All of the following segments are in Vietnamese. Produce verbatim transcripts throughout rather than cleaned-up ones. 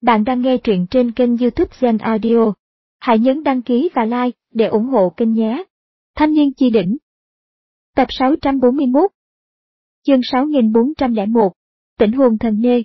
Bạn đang nghe truyện trên kênh YouTube Zen Audio. Hãy nhấn đăng ký và like để ủng hộ kênh nhé. Thanh niên chi đỉnh. Tập sáu trăm bốn mươi mốt. Chương sáu nghìn bốn trăm lẻ một. Tỉnh hồn thần nê.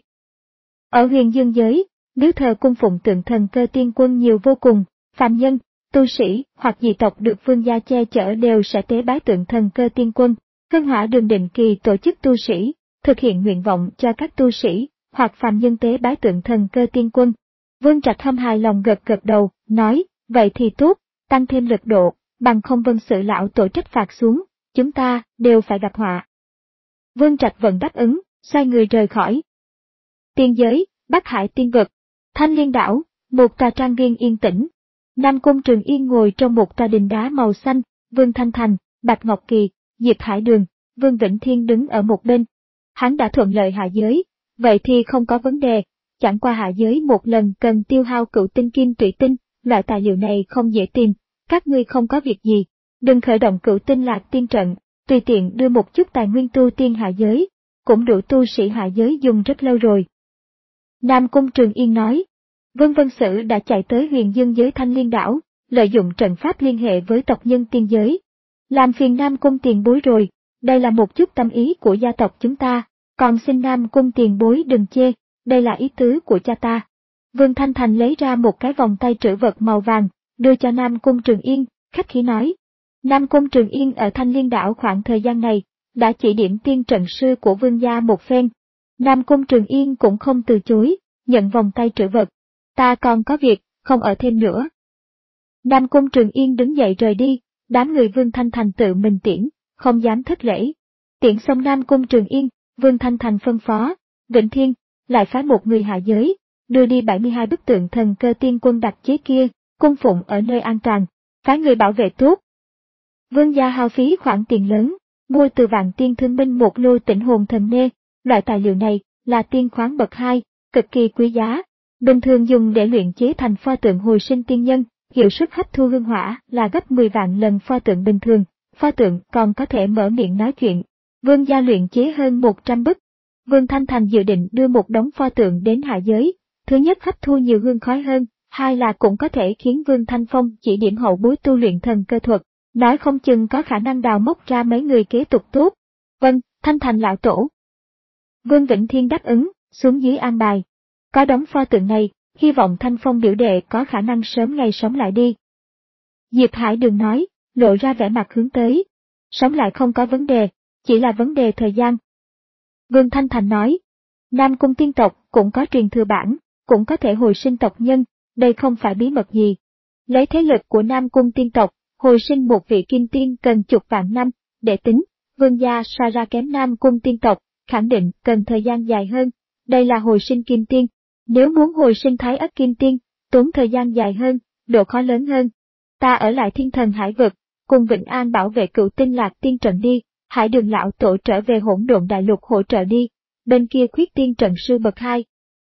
Ở huyền dương giới, miếu thờ cung phụng tượng thần Cơ Tiên Quân nhiều vô cùng, phàm nhân, tu sĩ hoặc dị tộc được vương gia che chở đều sẽ tế bái tượng thần Cơ Tiên Quân. Hương Hỏa Đường định kỳ tổ chức tu sĩ, thực hiện nguyện vọng cho các tu sĩ hoặc phàm nhân tế bái tượng thần Cơ Tiên Quân. Vương Trạch Hâm hài lòng gật gật đầu, nói, vậy thì tốt, tăng thêm lực độ, bằng không vân sự lão tổ trách phạt xuống, chúng ta đều phải gặp họa. Vương Trạch vẫn đáp ứng, xoay người rời khỏi. Tiên giới, Bắc Hải tiên vực, Thanh Liên đảo, một tòa trang viên yên tĩnh. Nam Cung Trường Yên ngồi trong một tòa đình đá màu xanh, Vương Thanh Thành, Bạch Ngọc Kỳ, Diệp Hải Đường, Vương Vĩnh Thiên đứng ở một bên. Hắn đã thuận lợi hạ giới, vậy thì không có vấn đề, chẳng qua hạ giới một lần cần tiêu hao cựu tinh kim tụy tinh, loại tài liệu này không dễ tìm, các ngươi không có việc gì, đừng khởi động cựu tinh lạc tiên trận, tùy tiện đưa một chút tài nguyên tu tiên hạ giới, cũng đủ tu sĩ hạ giới dùng rất lâu rồi. Nam Cung Trường Yên nói, Vương Vân Sử đã chạy tới huyền dương giới Thanh Liên đảo, lợi dụng trận pháp liên hệ với tộc nhân tiên giới. Làm phiền Nam Cung tiền bối rồi, đây là một chút tâm ý của gia tộc chúng ta, còn xin Nam Cung tiền bối đừng chê, đây là ý tứ của cha ta. Vương Thanh Thành lấy ra một cái vòng tay trữ vật màu vàng, đưa cho Nam Cung Trường Yên, khách khí nói. Nam Cung Trường Yên ở Thanh Liên đảo khoảng thời gian này, đã chỉ điểm tiên trận sư của vương gia một phen. Nam Cung Trường Yên cũng không từ chối, nhận vòng tay trữ vật. Ta còn có việc, không ở thêm nữa. Nam Cung Trường Yên đứng dậy rời đi, đám người Vương Thanh Thành tự mình tiễn, không dám thất lễ. Tiễn xong Nam Cung Trường Yên, Vương Thanh Thành phân phó, Vĩnh Thiên, lại phái một người hạ giới, đưa đi bảy mươi hai bức tượng thần Cơ Tiên Quân đặc chế kia, cung phụng ở nơi an toàn, phái người bảo vệ tốt. Vương gia hao phí khoản tiền lớn, mua từ Vạn Tiên Thương Minh một lô tỉnh hồn thần nê, loại tài liệu này là tiên khoáng bậc hai, cực kỳ quý giá, bình thường dùng để luyện chế thành pho tượng hồi sinh tiên nhân, hiệu suất hấp thu hương hỏa là gấp mười vạn lần pho tượng bình thường, pho tượng còn có thể mở miệng nói chuyện. Vương gia luyện chế hơn một trăm bức. Vương Thanh Thành dự định đưa một đống pho tượng đến hạ giới, thứ nhất hấp thu nhiều hương khói hơn, hai là cũng có thể khiến Vương Thanh Phong chỉ điểm hậu bối tu luyện thần cơ thuật, nói không chừng có khả năng đào móc ra mấy người kế tục tốt. Vâng, Thanh Thành lão tổ. Vương Vĩnh Thiên đáp ứng, xuống dưới an bài. Có đống pho tượng này, hy vọng Thanh Phong biểu đệ có khả năng sớm ngày sống lại đi. Diệp Hải Đường nói, lộ ra vẻ mặt hướng tới. Sống lại không có vấn đề, chỉ là vấn đề thời gian. Vương Thanh Thành nói, Nam Cung tiên tộc cũng có truyền thừa bản, cũng có thể hồi sinh tộc nhân, đây không phải bí mật gì. Lấy thế lực của Nam Cung tiên tộc, hồi sinh một vị kim tiên cần chục vạn năm, để tính, vương gia so ra kém Nam Cung tiên tộc, khẳng định cần thời gian dài hơn, đây là hồi sinh kim tiên. Nếu muốn hồi sinh Thái Ất kim tiên, tốn thời gian dài hơn, độ khó lớn hơn. Ta ở lại Thiên Thần Hải vực, cùng Vĩnh An bảo vệ cựu tinh lạc tiên trận đi, Hải Đường lão tổ trở về Hỗn Độn Đại Lục hỗ trợ đi, bên kia khuyết tiên trận sư bậc hai.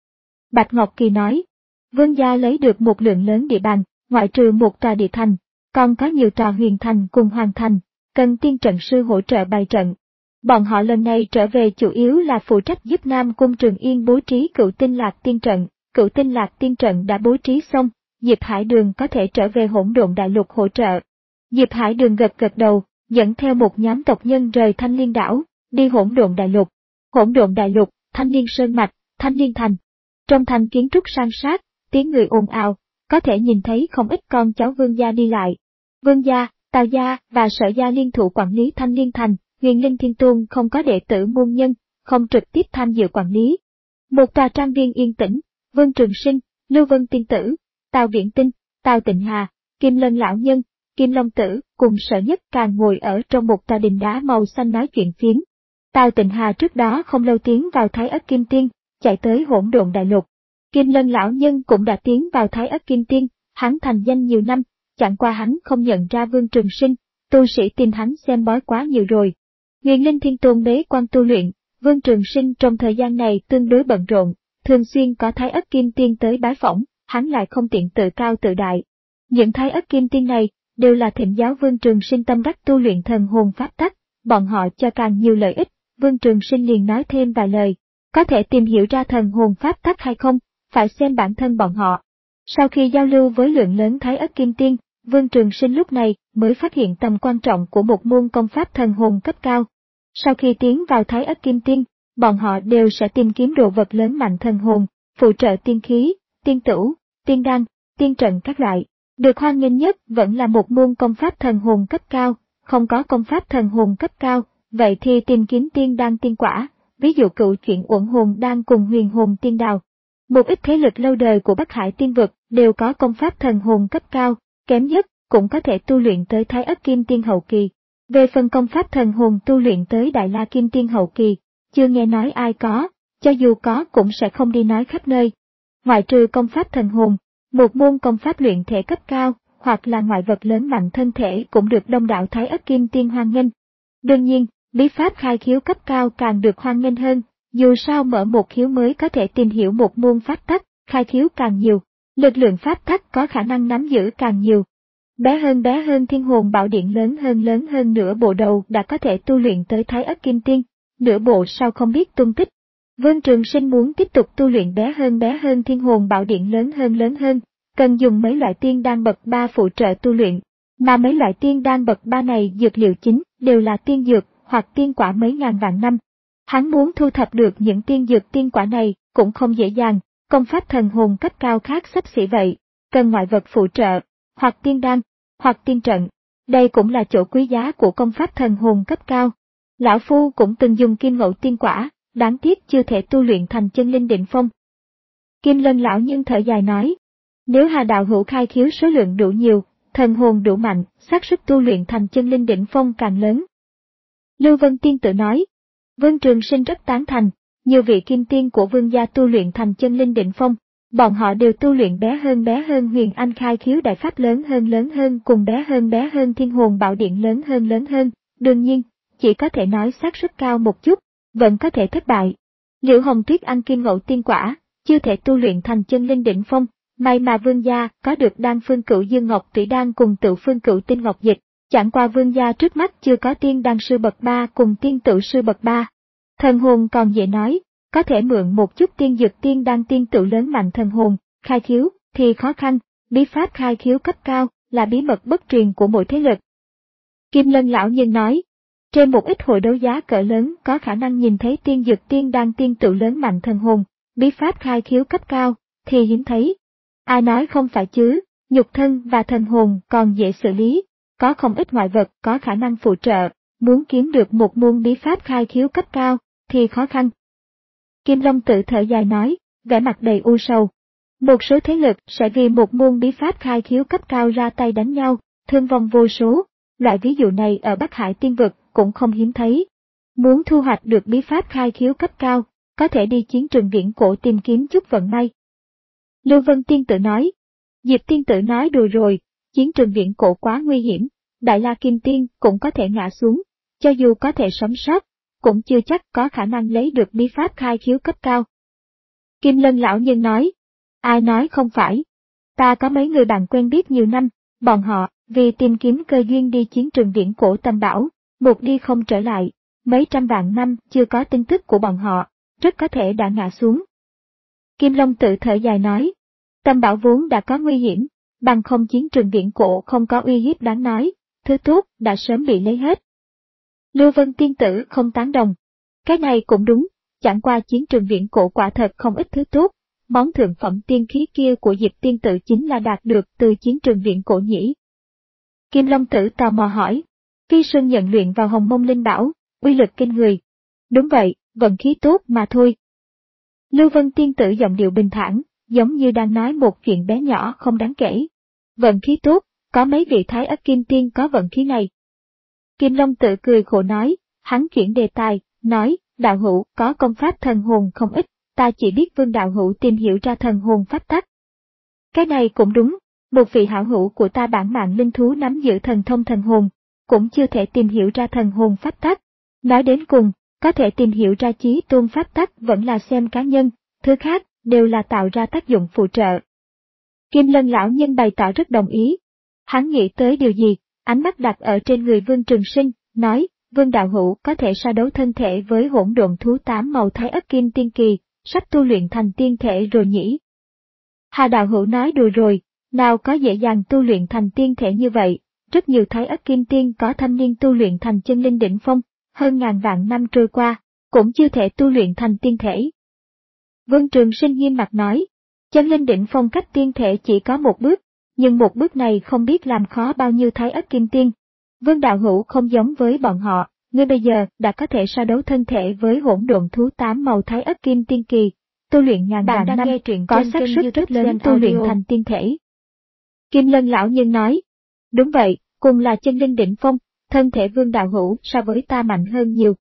Bạch Ngọc Kỳ nói, vương gia lấy được một lượng lớn địa bàn, ngoại trừ một tòa địa thành, còn có nhiều tòa huyền thành cùng hoàng thành, cần tiên trận sư hỗ trợ bày trận. Bọn họ lần này trở về chủ yếu là phụ trách giúp Nam Cung Trường Yên bố trí cựu tinh lạc tiên trận, cựu tinh lạc tiên trận đã bố trí xong, Diệp Hải Đường có thể trở về Hỗn Độn Đại Lục hỗ trợ. Diệp Hải Đường gật gật đầu, dẫn theo một nhóm tộc nhân rời Thanh Liên đảo, đi Hỗn Độn Đại Lục. Hỗn Độn Đại Lục, Thanh Liên Sơn Mạch, Thanh Liên Thành. Trong thành kiến trúc san sát, tiếng người ồn ào, có thể nhìn thấy không ít con cháu vương gia đi lại. Vương gia, Tào gia và Sở gia liên thủ quản lý Thanh Liên Thành. Huyền Linh Thiên Tôn không có đệ tử môn nhân, không trực tiếp tham dự quản lý. Một tòa trang viên yên tĩnh, Vương Trường Sinh, Lưu Vân Tiên Tử, Tào Viễn Tinh, Tào Tịnh Hà, Kim Lân Lão Nhân, Kim Long Tử cùng Sở Nhất Càng ngồi ở trong một tòa đình đá màu xanh nói chuyện phiếm. Tào Tịnh Hà trước đó không lâu tiến vào Thái Ất Kim Tiên, chạy tới Hỗn Độn Đại Lục. Kim Lân Lão Nhân cũng đã tiến vào Thái Ất Kim Tiên, hắn thành danh nhiều năm, chẳng qua hắn không nhận ra Vương Trường Sinh, tu sĩ tìm hắn xem bói quá nhiều rồi. Huyền Linh Thiên Tôn bế quan tu luyện, Vương Trường Sinh trong thời gian này tương đối bận rộn, thường xuyên có Thái Ất Kim Tiên tới bái phỏng, hắn lại không tiện tự cao tự đại. Những Thái Ất Kim Tiên này đều là thỉnh giáo Vương Trường Sinh tâm đắc tu luyện thần hồn pháp tắc, bọn họ cho càng nhiều lợi ích, Vương Trường Sinh liền nói thêm vài lời. Có thể tìm hiểu ra thần hồn pháp tắc hay không, phải xem bản thân bọn họ. Sau khi giao lưu với lượng lớn Thái Ất Kim Tiên, Vương Trường Sinh lúc này mới phát hiện tầm quan trọng của một môn công pháp thần hồn cấp cao. Sau khi tiến vào Thái Ất Kim Tiên, bọn họ đều sẽ tìm kiếm đồ vật lớn mạnh thần hồn, phụ trợ tiên khí, tiên tửu, tiên đan, tiên trận các loại. Được hoan nghênh nhất vẫn là một môn công pháp thần hồn cấp cao, không có công pháp thần hồn cấp cao, vậy thì tìm kiếm tiên đan tiên quả, ví dụ cựu chuyển uẩn hồn đan cùng huyền hồn tiên đào. Một ít thế lực lâu đời của Bắc Hải tiên vực đều có công pháp thần hồn cấp cao, kém nhất cũng có thể tu luyện tới Thái Ất Kim Tiên hậu kỳ. Về phần công pháp thần hồn tu luyện tới Đại La Kim Tiên hậu kỳ, chưa nghe nói ai có, cho dù có cũng sẽ không đi nói khắp nơi. Ngoại trừ công pháp thần hồn, một môn công pháp luyện thể cấp cao, hoặc là ngoại vật lớn mạnh thân thể cũng được đông đảo Thái Ất Kim Tiên hoan nghênh. Đương nhiên, bí pháp khai khiếu cấp cao càng được hoan nghênh hơn, dù sao mở một khiếu mới có thể tìm hiểu một môn pháp tắc, khai khiếu càng nhiều, lực lượng pháp tắc có khả năng nắm giữ càng nhiều. Bé hơn bé hơn Thiên Hồn Bảo Điện lớn hơn lớn hơn nửa bộ đầu đã có thể tu luyện tới Thái Ất Kim Tiên, nửa bộ sau không biết tung tích. Vương Trường Sinh muốn tiếp tục tu luyện bé hơn bé hơn Thiên Hồn Bảo Điện lớn hơn lớn hơn, cần dùng mấy loại tiên đan bậc ba phụ trợ tu luyện, mà mấy loại tiên đan bậc ba này dược liệu chính đều là tiên dược hoặc tiên quả mấy ngàn vạn năm. Hắn muốn thu thập được những tiên dược tiên quả này cũng không dễ dàng, công pháp thần hồn cấp cao khác xấp xỉ vậy, cần ngoại vật phụ trợ, hoặc tiên đan, hoặc tiên trận. Đây cũng là chỗ quý giá của công pháp thần hồn cấp cao. Lão Phu cũng từng dùng kim ngẫu tiên quả, đáng tiếc chưa thể tu luyện thành chân linh đỉnh phong. Kim Lân lão nhân thở dài nói, nếu Hà đạo hữu khai khiếu số lượng đủ nhiều, thần hồn đủ mạnh, xác suất tu luyện thành chân linh đỉnh phong càng lớn. Lưu Vân Tiên tự nói, Vương Trường Sinh rất tán thành, nhiều vị kim tiên của vương gia tu luyện thành chân linh đỉnh phong, bọn họ đều tu luyện bé hơn bé hơn Huyền Anh khai khiếu đại pháp lớn hơn lớn hơn cùng bé hơn bé hơn Thiên Hồn Bảo Điện lớn hơn lớn hơn, đương nhiên, chỉ có thể nói xác suất cao một chút, vẫn có thể thất bại. Liễu Hồng Tuyết ăn kim ngẫu tiên quả, chưa thể tu luyện thành chân linh đỉnh phong, may mà vương gia có được đan phương cửu dương ngọc thủy đan cùng tự phương cửu tinh ngọc dịch, chẳng qua vương gia trước mắt chưa có tiên đan sư bậc ba cùng tiên tự sư bậc ba. Thần hồn còn dễ nói, có thể mượn một chút tiên dược tiên đan tiên tự lớn mạnh thần hồn, khai khiếu thì khó khăn, bí pháp khai khiếu cấp cao là bí mật bất truyền của mỗi thế lực. Kim Lân lão nhân nói, trên một ít hội đấu giá cỡ lớn có khả năng nhìn thấy tiên dược tiên đan tiên tự lớn mạnh thần hồn, bí pháp khai khiếu cấp cao thì hiếm thấy. Ai nói không phải chứ, nhục thân và thần hồn còn dễ xử lý, có không ít ngoại vật có khả năng phụ trợ, muốn kiếm được một môn bí pháp khai khiếu cấp cao thì khó khăn. Kim Long tự thở dài nói, vẻ mặt đầy u sầu. Một số thế lực sẽ vì một môn bí pháp khai khiếu cấp cao ra tay đánh nhau, thương vong vô số, loại ví dụ này ở Bắc Hải tiên vực cũng không hiếm thấy. Muốn thu hoạch được bí pháp khai khiếu cấp cao, có thể đi chiến trường viễn cổ tìm kiếm chút vận may. Lưu Vân Tiên tự nói, Diệp Tiên tự nói đùa rồi, chiến trường viễn cổ quá nguy hiểm, Đại La Kim Tiên cũng có thể ngã xuống, cho dù có thể sống sót, cũng chưa chắc có khả năng lấy được bí pháp khai khiếu cấp cao. Kim Lân lão nhân nói, ai nói không phải, ta có mấy người bạn quen biết nhiều năm, bọn họ vì tìm kiếm cơ duyên đi chiến trường viễn cổ Tam Bảo, một đi không trở lại, mấy trăm vạn năm chưa có tin tức của bọn họ, rất có thể đã ngã xuống. Kim Long tự thở dài nói, Tam Bảo vốn đã có nguy hiểm, bằng không chiến trường viễn cổ không có uy hiếp đáng nói, thứ tốt đã sớm bị lấy hết. Lưu Vân Tiên tử không tán đồng. Cái này cũng đúng, chẳng qua chiến trường viễn cổ quả thật không ít thứ tốt, món thượng phẩm tiên khí kia của Diệp Tiên tử chính là đạt được từ chiến trường viễn cổ nhỉ. Kim Long tử tò mò hỏi, Phi Sơn nhận luyện vào Hồng Mông Linh Bảo, uy lực kinh người. Đúng vậy, vận khí tốt mà thôi. Lưu Vân Tiên tử giọng điệu bình thản, giống như đang nói một chuyện bé nhỏ không đáng kể. Vận khí tốt, có mấy vị Thái Ất Kim Tiên có vận khí này. Kim Long tự cười khổ nói, hắn chuyển đề tài, nói, đạo hữu có công pháp thần hồn không ít, ta chỉ biết Vương đạo hữu tìm hiểu ra thần hồn pháp tắc. Cái này cũng đúng, một vị hảo hữu của ta bản mạng linh thú nắm giữ thần thông thần hồn, cũng chưa thể tìm hiểu ra thần hồn pháp tắc. Nói đến cùng, có thể tìm hiểu ra chí tôn pháp tắc vẫn là xem cá nhân, thứ khác đều là tạo ra tác dụng phụ trợ. Kim Lân lão nhân bày tỏ rất đồng ý. Hắn nghĩ tới điều gì, ánh mắt đặt ở trên người Vương Trường Sinh, nói, Vương đạo hữu có thể so đấu thân thể với hỗn độn thú tám màu Thái Ất Kim Tiên kỳ, sắp tu luyện thành tiên thể rồi nhỉ. Hà đạo hữu nói đùa rồi, nào có dễ dàng tu luyện thành tiên thể như vậy, rất nhiều Thái Ất Kim Tiên có thâm niên tu luyện thành chân linh đỉnh phong, hơn ngàn vạn năm trôi qua, cũng chưa thể tu luyện thành tiên thể. Vương Trường Sinh nghiêm mặt nói, chân linh đỉnh phong cách tiên thể chỉ có một bước, nhưng một bước này không biết làm khó bao nhiêu Thái Ất Kim Tiên. Vương đạo hữu không giống với bọn họ, ngươi bây giờ đã có thể so đấu thân thể với hỗn độn thú tám màu Thái Ất Kim Tiên kỳ, tu luyện ngàn vạn năm, có xác suất rất lớn tu luyện thành tiên thể. Kim Lân lão nhân nói, đúng vậy, cùng là chân linh đỉnh phong, thân thể Vương đạo hữu so với ta mạnh hơn nhiều.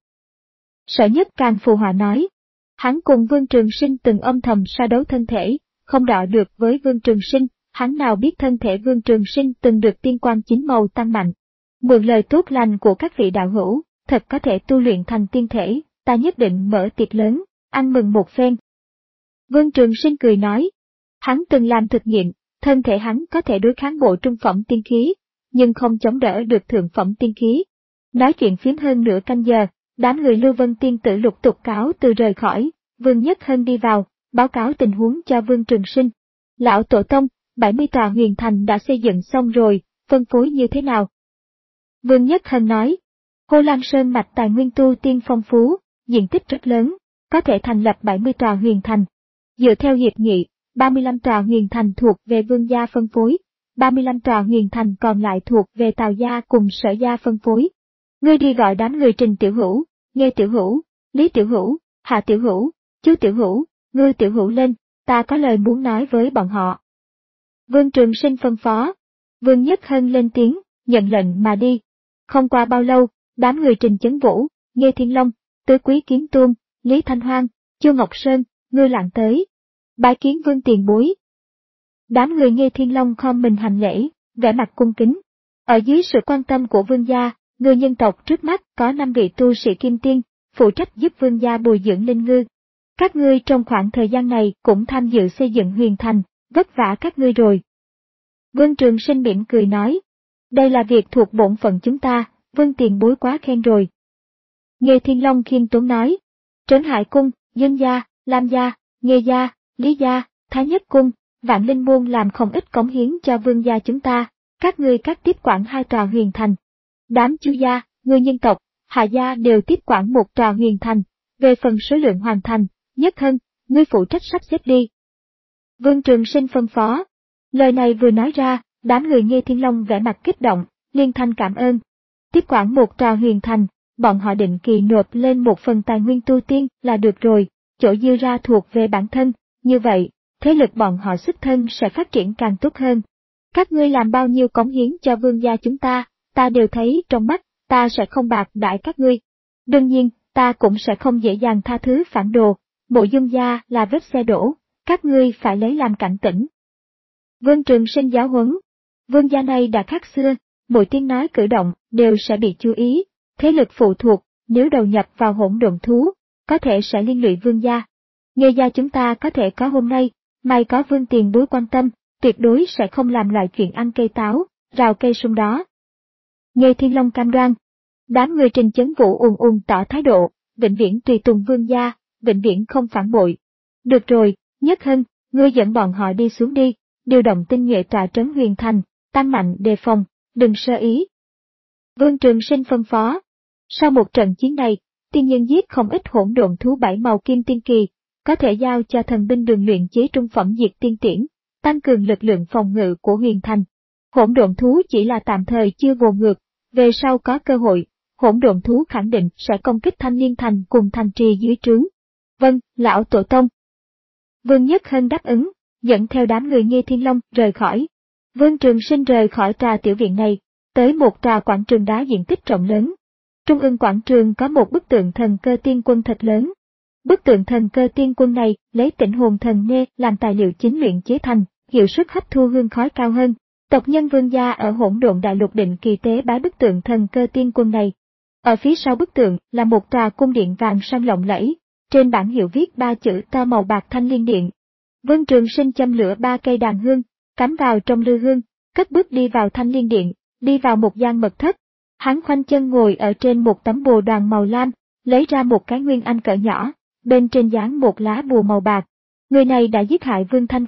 Sở Nhất càng phù hòa nói, hắn cùng Vương Trường Sinh từng âm thầm so đấu thân thể, không đọ được với Vương Trường Sinh, hắn nào biết thân thể Vương Trường Sinh từng được tiên quang chín màu tăng mạnh. Mượn lời tốt lành của các vị đạo hữu, thật có thể tu luyện thành tiên thể, ta nhất định mở tiệc lớn, ăn mừng một phen. Vương Trường Sinh cười nói, hắn từng làm thực nghiệm, thân thể hắn có thể đối kháng bộ trung phẩm tiên khí, nhưng không chống đỡ được thượng phẩm tiên khí. Nói chuyện phiếm hơn nửa canh giờ, đám người Lưu Vân Tiên tử lục tục cáo từ rời khỏi, Vương Nhất Hân đi vào, báo cáo tình huống cho Vương Trường Sinh. Lão Tổ Tông, bảy mươi tòa huyền thành đã xây dựng xong rồi, phân phối như thế nào? Vương Nhất Hân nói, Hồ Lan Sơn mạch tài nguyên tu tiên phong phú, diện tích rất lớn, có thể thành lập bảy mươi tòa huyền thành. Dựa theo hiệp nghị, ba mươi lăm tòa huyền thành thuộc về Vương gia phân phối, ba mươi lăm tòa huyền thành còn lại thuộc về Tào gia cùng Sở gia phân phối. Ngươi đi gọi đám người Trình Tiểu Hữu, Nghe Tiểu Hữu, Lý Tiểu Hữu, Hạ Tiểu Hữu, Chu Tiểu Hữu, Ngư Tiểu Hữu lên, ta có lời muốn nói với bọn họ. Vương Trường Sinh phân phó. Vương Nhất Hân lên tiếng, nhận lệnh mà đi. Không qua bao lâu, đám người Trình Chấn Vũ, Nghe Thiên Long, Tứ Quý Kiếm Tôn, Lý Thanh Hoang, Chu Ngọc Sơn, Ngư Lạng tới. Bái kiến Vương tiền bối. Đám người Nghe Thiên Long khom mình hành lễ, vẻ mặt cung kính. Ở dưới sự quan tâm của Vương gia, người nhân tộc trước mắt có năm vị tu sĩ kim tiên, phụ trách giúp Vương gia bồi dưỡng linh ngư. Các ngươi trong khoảng thời gian này cũng tham dự xây dựng huyền thành, vất vả các ngươi rồi. Vương Trường Sinh mỉm cười nói, đây là việc thuộc bổn phận chúng ta, Vương tiền bối quá khen rồi. Nghe Thiên Long khiêm tốn nói, Trấn Hải Cung, Dương gia, Lam gia, Nghe gia, Lý gia, Thái Nhất Cung, Vạn Linh Môn làm không ít cống hiến cho Vương gia chúng ta, các ngươi các tiếp quản hai tòa huyền thành. Đám Chu gia, người nhân tộc, Hạ gia đều tiếp quản một tòa huyền thành, về phần số lượng hoàn thành, Nhất Hân, ngươi phụ trách sắp xếp đi. Vương Trường Sinh phân phó. Lời này vừa nói ra, đám người Nghe Thiên Long vẻ mặt kích động, liên thanh cảm ơn. Tiếp quản một tòa huyền thành, bọn họ định kỳ nộp lên một phần tài nguyên tu tiên là được rồi, chỗ dư ra thuộc về bản thân, như vậy, thế lực bọn họ xuất thân sẽ phát triển càng tốt hơn. Các ngươi làm bao nhiêu cống hiến cho Vương gia chúng ta, ta đều thấy trong mắt, ta sẽ không bạc đãi các ngươi. Đương nhiên, ta cũng sẽ không dễ dàng tha thứ phản đồ, Mộ Dung gia là vết xe đổ, các ngươi phải lấy làm cảnh tỉnh. Vương Trường Sinh giáo huấn, Vương gia này đã khác xưa, mỗi tiếng nói cử động đều sẽ bị chú ý, thế lực phụ thuộc, nếu đầu nhập vào hỗn độn thú, có thể sẽ liên lụy Vương gia. Nghe gia chúng ta có thể có hôm nay, may có Vương tiền bối quan tâm, tuyệt đối sẽ không làm loại chuyện ăn cây táo, rào cây sung đó. Nghe Thiên Long cam đoan. Đám người Trình Chấn Vũ ùn ùn tỏ thái độ, vĩnh viễn tùy tùng Vương gia, vĩnh viễn không phản bội. Được rồi, Nhất Hân, ngươi dẫn bọn họ đi xuống đi, điều động tinh nhuệ tọa trấn huyền thành, tăng mạnh đề phòng, đừng sơ ý. Vương Trường Sinh phân phó. Sau một trận chiến này, tiên nhân giết không ít hỗn độn thú bảy màu kim tiên kỳ, có thể giao cho thần binh đường luyện chế trung phẩm diệt tiên tiễn, tăng cường lực lượng phòng ngự của huyền thành. Hỗn độn thú chỉ là tạm thời chưa vồ ngược, về sau có cơ hội, hỗn độn thú khẳng định sẽ công kích Thanh Liên thành cùng thành trì dưới trướng. Vâng, lão tổ tông. Vương Nhất Hân đáp ứng, dẫn theo đám người Nghe Thiên Long rời khỏi. Vương Trường Sinh rời khỏi tòa tiểu viện này, tới một tòa quảng trường đá diện tích rộng lớn. Trung ương quảng trường có một bức tượng thần cơ tiên quân thật lớn. Bức tượng thần cơ tiên quân này lấy tĩnh hồn thần nê làm tài liệu chính luyện chế thành, hiệu suất hấp thu hương khói cao hơn. Tộc nhân Vương gia ở hỗn độn đại lục định kỳ tế bái bức tượng thần cơ tiên quân này. Ở phía sau bức tượng là một tòa cung điện vàng son lộng lẫy, trên bảng hiệu viết ba chữ to màu bạc Thanh Liên Điện. Vương Trường Sinh châm lửa ba cây đàn hương, cắm vào trong lư hương, cất bước đi vào Thanh Liên Điện, đi vào một gian mật thất. Hắn khoanh chân ngồi ở trên một tấm bồ đoàn màu lam, lấy ra một cái nguyên anh cỡ nhỏ, bên trên dán một lá bùa màu bạc. Người này đã giết hại Vương Thanh Phong,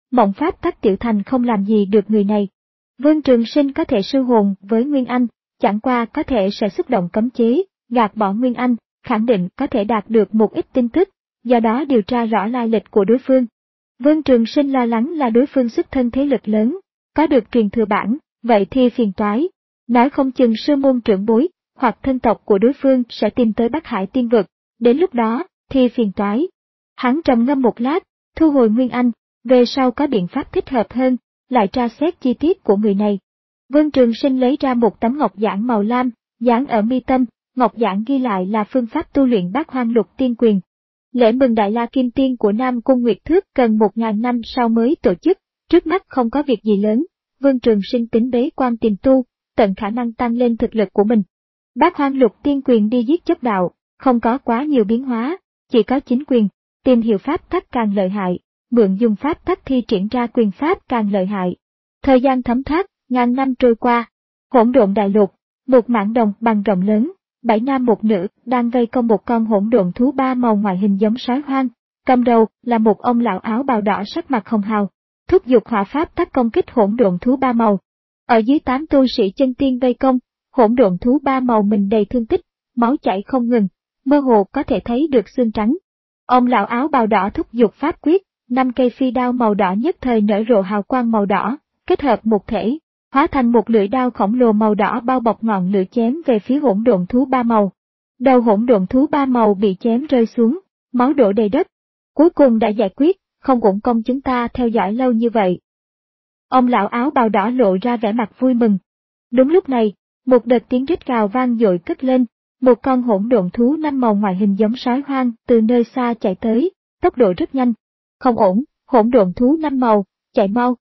mộng pháp tắc tiểu thành không làm gì được người này. Vương Trường Sinh có thể sư hồn với Nguyên Anh, chẳng qua có thể sẽ xúc động cấm chế, gạt bỏ Nguyên Anh, khẳng định có thể đạt được một ít tin tức, do đó điều tra rõ lai lịch của đối phương. Vương Trường Sinh lo lắng là đối phương xuất thân thế lực lớn, có được truyền thừa bản, vậy thì phiền toái. Nói không chừng sư môn trưởng bối, hoặc thân tộc của đối phương sẽ tìm tới Bắc Hải tiên vực, đến lúc đó, thì phiền toái. Hắn trầm ngâm một lát, thu hồi Nguyên Anh, về sau có biện pháp thích hợp hơn, lại tra xét chi tiết của người này. Vương Trường Sinh lấy ra một tấm ngọc giản màu lam, dán ở mi tâm, ngọc giản ghi lại là phương pháp tu luyện Bát Hoang Lục Tiên Quyền. Lễ mừng Đại La Kim Tiên của Nam Cung Nguyệt Thước cần một ngàn năm sau mới tổ chức, trước mắt không có việc gì lớn, Vương Trường Sinh tính bế quan tìm tu, tận khả năng tăng lên thực lực của mình. Bát Hoang Lục Tiên Quyền đi giết chấp đạo, không có quá nhiều biến hóa, chỉ có chính quyền, tìm hiểu pháp tắc càng lợi hại, mượn dùng pháp tắc thi triển ra quyền pháp càng lợi hại. Thời gian thấm thoát, ngàn năm trôi qua, Hỗn Độn Đại Lục, một mảng đồng bằng rộng lớn, bảy nam một nữ đang vây công một con hỗn độn thú ba màu ngoại hình giống sói hoang, cầm đầu là một ông lão áo bào đỏ sắc mặt hồng hào, thúc giục hỏa pháp tắc công kích hỗn độn thú ba màu. Ở dưới tám tu sĩ chân tiên vây công, hỗn độn thú ba màu mình đầy thương tích, máu chảy không ngừng, mơ hồ có thể thấy được xương trắng. Ông lão áo bào đỏ thúc giục pháp quyết, năm cây phi đao màu đỏ nhất thời nở rộ hào quang màu đỏ, kết hợp một thể, hóa thành một lưỡi đao khổng lồ màu đỏ bao bọc ngọn lửa chém về phía hỗn độn thú ba màu. Đầu hỗn độn thú ba màu bị chém rơi xuống, máu đổ đầy đất. Cuối cùng đã giải quyết, không uổng công chúng ta theo dõi lâu như vậy. Ông lão áo bào đỏ lộ ra vẻ mặt vui mừng. Đúng lúc này, một đợt tiếng rít gào vang dội cất lên, một con hỗn độn thú năm màu ngoại hình giống sói hoang từ nơi xa chạy tới, tốc độ rất nhanh. Không ổn, hỗn độn thú năm màu, chạy mau.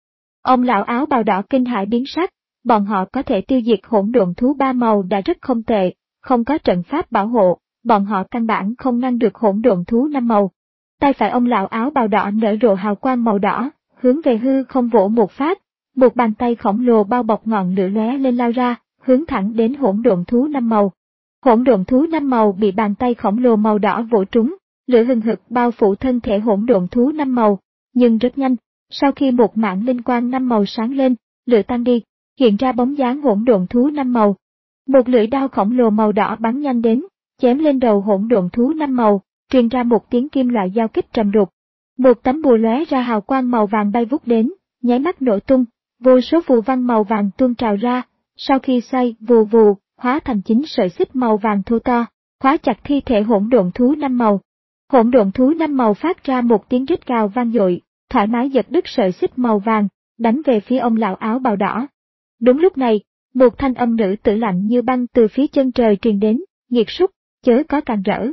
Ông lão áo bào đỏ kinh hãi biến sắc, bọn họ có thể tiêu diệt hỗn độn thú ba màu đã rất không tệ, không có trận pháp bảo hộ, bọn họ căn bản không ngăn được hỗn độn thú năm màu. Tay phải ông lão áo bào đỏ nở rộ hào quang màu đỏ, hướng về hư không vỗ một phát, một bàn tay khổng lồ bao bọc ngọn lửa lóe lên lao ra, hướng thẳng đến hỗn độn thú năm màu. Hỗn độn thú năm màu bị bàn tay khổng lồ màu đỏ vỗ trúng, lửa hừng hực bao phủ thân thể hỗn độn thú năm màu, nhưng rất nhanh, sau khi một mảng linh quang năm màu sáng lên, lửa tan đi, hiện ra bóng dáng hỗn độn thú năm màu. Một lưỡi đao khổng lồ màu đỏ bắn nhanh đến, chém lên đầu hỗn độn thú năm màu, truyền ra một tiếng kim loại giao kích trầm đục. Một tấm bùa lóe ra hào quang màu vàng bay vút đến, nháy mắt nổ tung, vô số phù văn màu vàng tuôn trào ra, sau khi xoay vù vù, hóa thành chín sợi xích màu vàng thô to, khóa chặt thi thể hỗn độn thú năm màu. Hỗn độn thú năm màu phát ra một tiếng rít gào vang dội, thoải mái giật đứt sợi xích màu vàng, đánh về phía ông lão áo bào đỏ. Đúng lúc này, một thanh âm nữ tử lạnh như băng từ phía chân trời truyền đến, nghiệt súc, chớ có càn rỡ.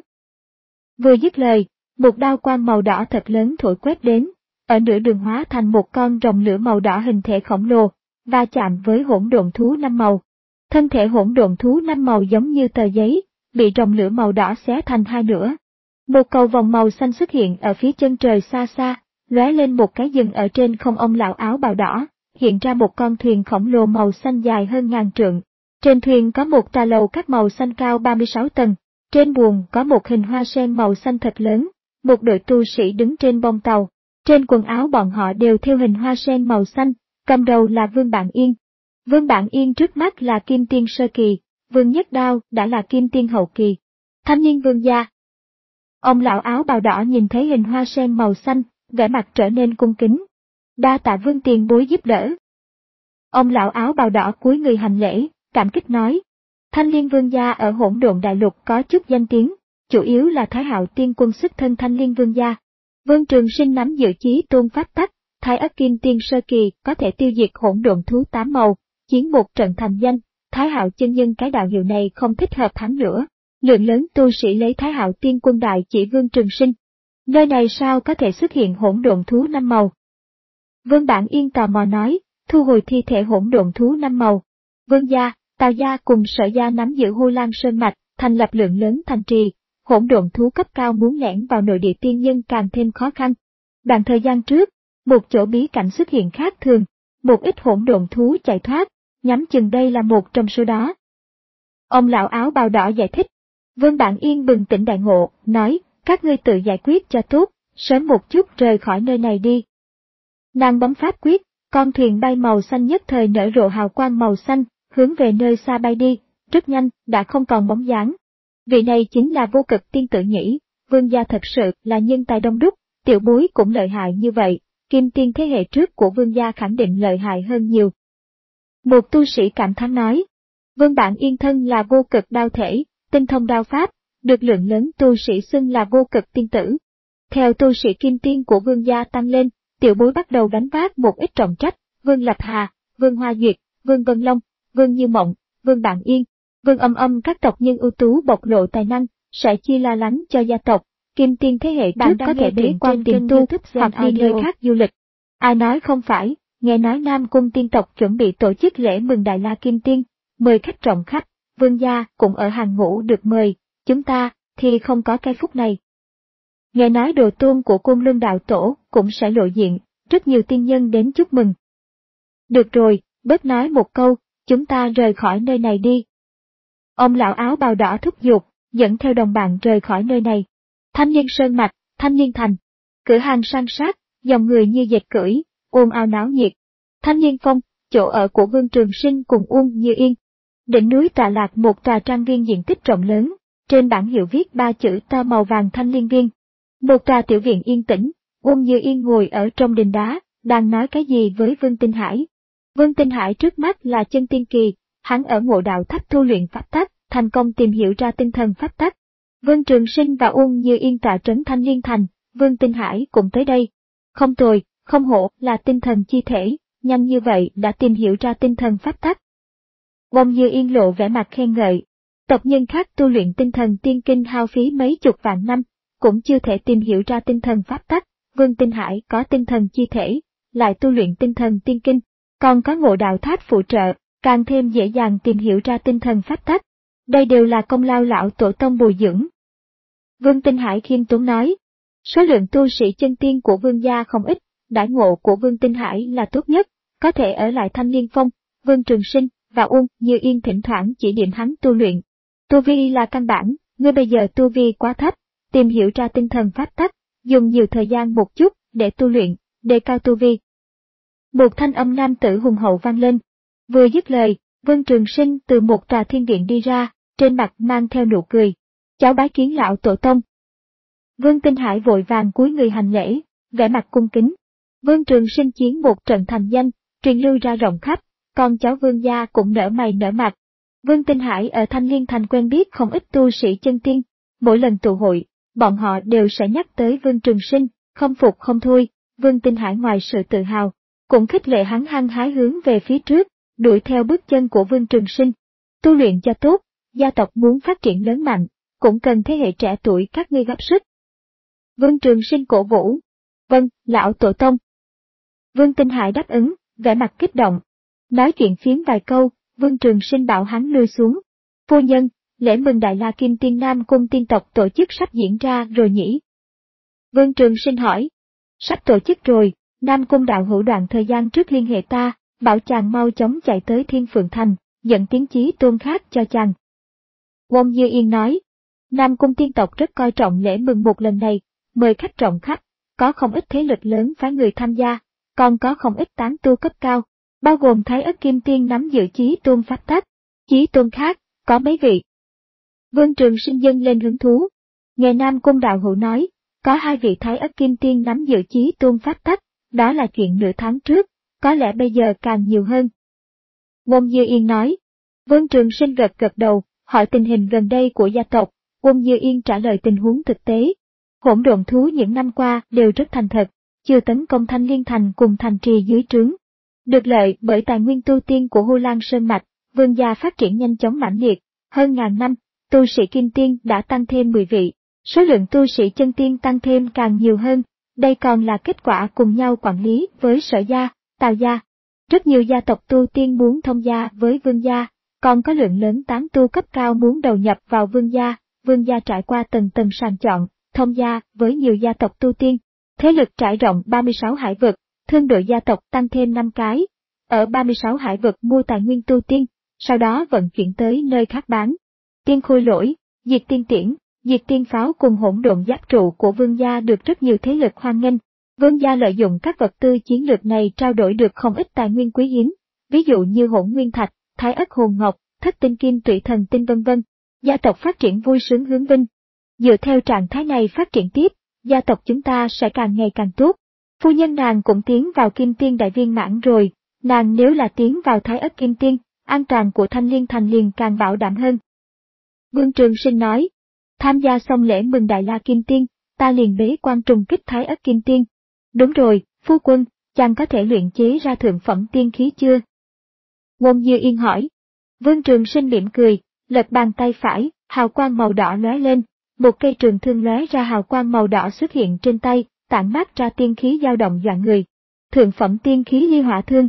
Vừa dứt lời, một đao quang màu đỏ thật lớn thổi quét đến, ở nửa đường hóa thành một con rồng lửa màu đỏ hình thể khổng lồ, va chạm với hỗn độn thú năm màu. Thân thể hỗn độn thú năm màu giống như tờ giấy, bị rồng lửa màu đỏ xé thành hai nửa. Một cầu vòng màu xanh xuất hiện ở phía chân trời xa xa, lóe lên một cái dừng ở trên không ông lão áo bào đỏ, hiện ra một con thuyền khổng lồ màu xanh dài hơn ngàn trượng. Trên thuyền có một tòa lầu các màu xanh cao ba mươi sáu tầng, trên buồng có một hình hoa sen màu xanh thật lớn, một đội tu sĩ đứng trên bông tàu. Trên quần áo bọn họ đều thêu hình hoa sen màu xanh, cầm đầu là Vương Bạn Yên. Vương Bạn Yên trước mắt là Kim Tiên Sơ Kỳ, Vương Nhất Đao đã là Kim Tiên Hậu Kỳ. Thanh niên vương gia. Ông lão áo bào đỏ nhìn thấy hình hoa sen màu xanh, vẻ mặt trở nên cung kính. Đa tạ Vương tiền bối giúp đỡ. Ông lão áo bào đỏ cúi người hành lễ, cảm kích nói. Thanh Liên vương gia ở Hỗn Độn Đại Lục có chút danh tiếng, chủ yếu là Thái Hạo Tiên Quân xuất thân Thanh Liên vương gia. Vương Trường Sinh nắm giữ chí tôn pháp tắc, Thái Ất Kim Tiên Sơ Kỳ có thể tiêu diệt hỗn độn thú tám màu, chiến một trận thành danh. Thái Hạo chân nhân cái đạo hiệu này không thích hợp hắn nữa. Lượng lớn tu sĩ lấy Thái Hạo Tiên Quân đại chỉ Vương Trường Sinh. Nơi này sao có thể xuất hiện hỗn độn thú năm màu? Vương Bạn Yên tò mò nói, thu hồi thi thể hỗn độn thú năm màu. Vương gia, Tào gia cùng Sở gia nắm giữ Hô Lan Sơn mạch, thành lập lượng lớn thành trì, hỗn độn thú cấp cao muốn lẻn vào nội địa tiên nhân càng thêm khó khăn. Đoạn thời gian trước, một chỗ bí cảnh xuất hiện khác thường, một ít hỗn độn thú chạy thoát, nhắm chừng đây là một trong số đó. Ông lão áo bào đỏ giải thích. Vương Bạn Yên bừng tỉnh đại ngộ, nói, các ngươi tự giải quyết cho tốt, sớm một chút rời khỏi nơi này đi. Nàng bấm pháp quyết, con thuyền bay màu xanh nhất thời nở rộ hào quang màu xanh, hướng về nơi xa bay đi, rất nhanh, đã không còn bóng dáng. Vị này chính là Vô Cực tiên tử nhỉ, vương gia thật sự là nhân tài đông đúc, tiểu bối cũng lợi hại như vậy, kim tiên thế hệ trước của vương gia khẳng định lợi hại hơn nhiều. Một tu sĩ cảm thán nói, Vương Bản Yên thân là vô cực đao thể, tinh thông đao pháp, được lượng lớn tu sĩ xưng là vô cực tiên tử. Theo tu sĩ kim tiên của vương gia tăng lên, tiểu bối bắt đầu gánh vác một ít trọng trách, Vương Lập Hà, Vương Hoa Duyệt, Vương Vân Long, Vương Như Mộng, Vương Bản Yên, Vương Âm Âm các tộc nhân ưu tú bộc lộ tài năng, sẽ chia lo lắng cho gia tộc. Kim tiên thế hệ trước có thể bế quan tìm tu hoặc đi nơi khác du lịch. Ai nói không phải, nghe nói Nam Cung tiên tộc chuẩn bị tổ chức lễ mừng Đại La Kim Tiên, mời khách trọng khách, vương gia cũng ở hàng ngũ được mời, chúng ta thì không có cái phúc này. Nghe nói đồ tôn của Côn Luân Đạo Tổ cũng sẽ lộ diện, rất nhiều tiên nhân đến chúc mừng. Được rồi, bớt nói một câu, chúng ta rời khỏi nơi này đi. Ông lão áo bào đỏ thúc giục, dẫn theo đồng bạn rời khỏi nơi này. Thanh Niên Sơn Mạch, Thanh Niên Thành, cửa hàng san sát, dòng người như dệt cưỡi, ồn ào náo nhiệt. Thanh Niên Phong, chỗ ở của Vương Trường Sinh cùng Uông Như Yên. Đỉnh núi tọa lạc một tòa trang viên diện tích rộng lớn, trên bảng hiệu viết ba chữ to màu vàng Thanh Liên Viên. Một tòa tiểu viện yên tĩnh, Uông Như Yên ngồi ở trong đình đá, đang nói cái gì với Vương Tinh Hải. Vương Tinh Hải trước mắt là chân tiên kỳ, hắn ở Ngộ Đạo Tháp tu luyện pháp tắc, thành công tìm hiểu ra tinh thần pháp tắc. Vương Trường Sinh và Uông Như Yên tọa trấn Thanh Liên Thành, Vương Tinh Hải cũng tới đây. Không tồi, không hổ là tinh thần chi thể, nhanh như vậy đã tìm hiểu ra tinh thần pháp tắc. Uông Như Yên lộ vẻ mặt khen ngợi. Tộc nhân khác tu luyện tinh thần tiên kinh hao phí mấy chục vạn năm, cũng chưa thể tìm hiểu ra tinh thần pháp tắc. Vương Tinh Hải có tinh thần chi thể, lại tu luyện tinh thần tiên kinh, còn có Ngộ Đạo Tháp phụ trợ, càng thêm dễ dàng tìm hiểu ra tinh thần pháp tắc. Đây đều là công lao lão tổ tông bồi dưỡng. Vương Tinh Hải khiêm tốn nói, số lượng tu sĩ chân tiên của vương gia không ít, đãi ngộ của Vương Tinh Hải là tốt nhất, có thể ở lại Thanh Liên Phong, Vương Trường Sinh và Uông Như Yên thỉnh thoảng chỉ điểm hắn tu luyện. Tu vi là căn bản, ngươi bây giờ tu vi quá thấp, tìm hiểu ra tinh thần pháp tắc, dùng nhiều thời gian một chút để tu luyện, đề cao tu vi. Một thanh âm nam tử hùng hậu vang lên. Vừa dứt lời, Vương Trường Sinh từ một tòa thiên điện đi ra, trên mặt mang theo nụ cười. Cháu bái kiến lão tổ tông. Vương Tinh Hải vội vàng cúi người hành lễ, vẻ mặt cung kính. Vương Trường Sinh chiến một trận thành danh, truyền lưu ra rộng khắp, con cháu Vương gia cũng nở mày nở mặt. Vương Tinh Hải ở Thanh Liên Thành quen biết không ít tu sĩ chân tiên, mỗi lần tụ hội, bọn họ đều sẽ nhắc tới Vương Trường Sinh, không phục không thôi. Vương Tinh Hải ngoài sự tự hào, cũng khích lệ hắn hăng hái hướng về phía trước, đuổi theo bước chân của Vương Trường Sinh. Tu luyện cho tốt, gia tộc muốn phát triển lớn mạnh, cũng cần thế hệ trẻ tuổi các ngươi góp sức. Vương Trường Sinh cổ vũ. Vâng, lão tổ tông. Vương Tinh Hải đáp ứng, vẻ mặt kích động. Nói chuyện phiếm vài câu, Vương Trường Sinh bảo hắn lui xuống. Phu nhân, lễ mừng Đại La Kim Tiên Nam Cung tiên tộc tổ chức sắp diễn ra rồi nhỉ? Vương Trường Sinh hỏi. Sắp tổ chức rồi, Nam Cung đạo hữu đoạn thời gian trước liên hệ ta, bảo chàng mau chóng chạy tới Thiên Phượng Thành, dẫn tiếng chí tôn khác cho chàng. Uông Như Yên nói. Nam Cung tiên tộc rất coi trọng lễ mừng một lần này, mời khách trọng khách, có không ít thế lực lớn phái người tham gia, còn có không ít tán tu cấp cao, bao gồm Thái Ất Kim Tiên nắm giữ chí tôn pháp tắc, chí tôn khác, có mấy vị. Vương Trường Sinh dâng lên hứng thú. Nghe Nam Cung đạo hữu nói, có hai vị Thái Ất Kim Tiên nắm giữ chí tôn pháp tắc, đó là chuyện nửa tháng trước, có lẽ bây giờ càng nhiều hơn. Uông Như Yên nói. Vương Trường Sinh gật gật đầu, hỏi tình hình gần đây của gia tộc. Uông Như Yên trả lời tình huống thực tế. Hỗn độn thú những năm qua đều rất thành thật, chưa tấn công Thanh Liên Thành cùng thành trì dưới trướng. Được lợi bởi tài nguyên tu tiên của Hô Lan Sơn Mạch, vương gia phát triển nhanh chóng mãnh liệt, hơn ngàn năm, tu sĩ kim tiên đã tăng thêm mười vị, số lượng tu sĩ chân tiên tăng thêm càng nhiều hơn, đây còn là kết quả cùng nhau quản lý với Sở gia, Tào gia. Rất nhiều gia tộc tu tiên muốn thông gia với vương gia, còn có lượng lớn tán tu cấp cao muốn đầu nhập vào vương gia, vương gia trải qua tầng tầng sàng chọn, thông gia với nhiều gia tộc tu tiên, thế lực trải rộng ba mươi sáu hải vực, thương đội gia tộc tăng thêm năm cái, ở ba mươi sáu hải vực mua tài nguyên tu tiên, sau đó vận chuyển tới nơi khác bán. Tiên khôi lỗi, diệt tiên tiễn, diệt tiên pháo cùng hỗn độn giáp trụ của vương gia được rất nhiều thế lực hoan nghênh, Vương gia lợi dụng các vật tư chiến lược này trao đổi được không ít tài nguyên quý hiếm, ví dụ như hỗn nguyên thạch, thái ất hồn ngọc, thất tinh kim tụy thần tinh vân vân. Gia tộc phát triển vui sướng hướng vinh. Dựa theo trạng thái này phát triển tiếp, gia tộc chúng ta sẽ càng ngày càng tốt. Phu nhân nàng cũng tiến vào kim tiên đại viên mãn rồi, nàng nếu là tiến vào thái ất kim tiên, an toàn của Thanh Liên Thành liền càng bảo đảm hơn. Vương Trường Sinh nói, tham gia xong lễ mừng Đại La Kim Tiên, ta liền bế quan trùng kích thái ất kim tiên. Đúng rồi, phu quân, chàng có thể luyện chế ra thượng phẩm tiên khí chưa? Ngôn Như Yên hỏi. Vương Trường Sinh mỉm cười, lật bàn tay phải, hào quang màu đỏ lóe lên, một cây trường thương lóe ra hào quang màu đỏ xuất hiện trên tay, tản mát ra tiên khí dao động dọa người. Thượng phẩm tiên khí ly hỏa thương.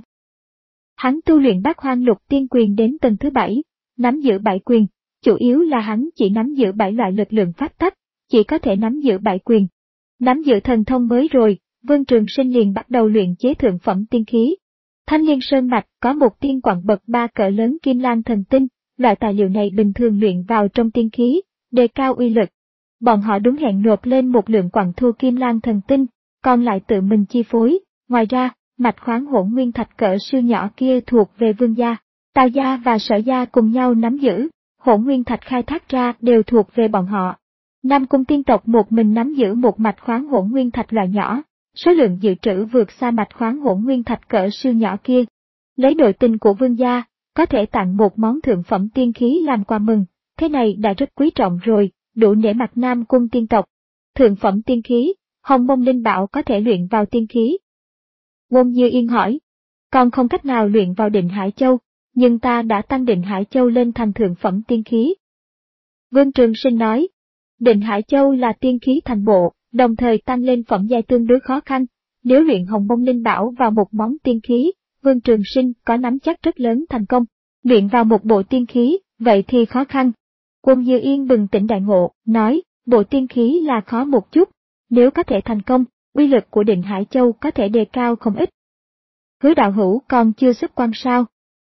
Hắn tu luyện Bát Hoang Lục Tiên Quyền đến tầng thứ bảy, nắm giữ bảy quyền, chủ yếu là hắn chỉ nắm giữ bảy loại lực lượng pháp tắc, chỉ có thể nắm giữ bảy quyền. Nắm giữ thần thông mới rồi, Vương Trường Sinh liền bắt đầu luyện chế thượng phẩm tiên khí. Thanh Liên Sơn Mạch có một tiên quặng bậc ba cỡ lớn Kim Lan Thần Tinh, loại tài liệu này bình thường luyện vào trong tiên khí, đề cao uy lực. Bọn họ đúng hẹn nộp lên một lượng quặng thu Kim Lan Thần Tinh, còn lại tự mình chi phối. Ngoài ra, mạch khoáng hỗn nguyên thạch cỡ siêu nhỏ kia thuộc về Vương gia, Tào gia và Sở gia cùng nhau nắm giữ, hỗn nguyên thạch khai thác ra đều thuộc về bọn họ. Nam Cung tiên tộc một mình nắm giữ một mạch khoáng hỗn nguyên thạch loại nhỏ, số lượng dự trữ vượt xa mạch khoáng hỗn nguyên thạch cỡ siêu nhỏ kia. Lấy nội tình của Vương gia, có thể tặng một món thượng phẩm tiên khí làm quà mừng, thế này đã rất quý trọng rồi, đủ nể mặt Nam Cung tiên tộc. Thượng phẩm tiên khí, Hồng Mông Linh Bảo có thể luyện vào tiên khí. Ngôn Như Yên hỏi, còn không cách nào luyện vào Định Hải Châu, nhưng ta đã tăng Định Hải Châu lên thành thượng phẩm tiên khí. Vương Trường Sinh nói, Định Hải Châu là tiên khí thành bộ, đồng thời tăng lên phẩm giai tương đối khó khăn, nếu luyện Hồng Mông Linh Bảo vào một món tiên khí, Vương Trường Sinh có nắm chắc rất lớn thành công, luyện vào một bộ tiên khí, vậy thì khó khăn. Quân Như Yên bừng tỉnh đại ngộ, nói, bộ tiên khí là khó một chút, nếu có thể thành công, uy lực của Định Hải Châu có thể đề cao không ít. Hứa đạo hữu còn chưa xuất quan sao?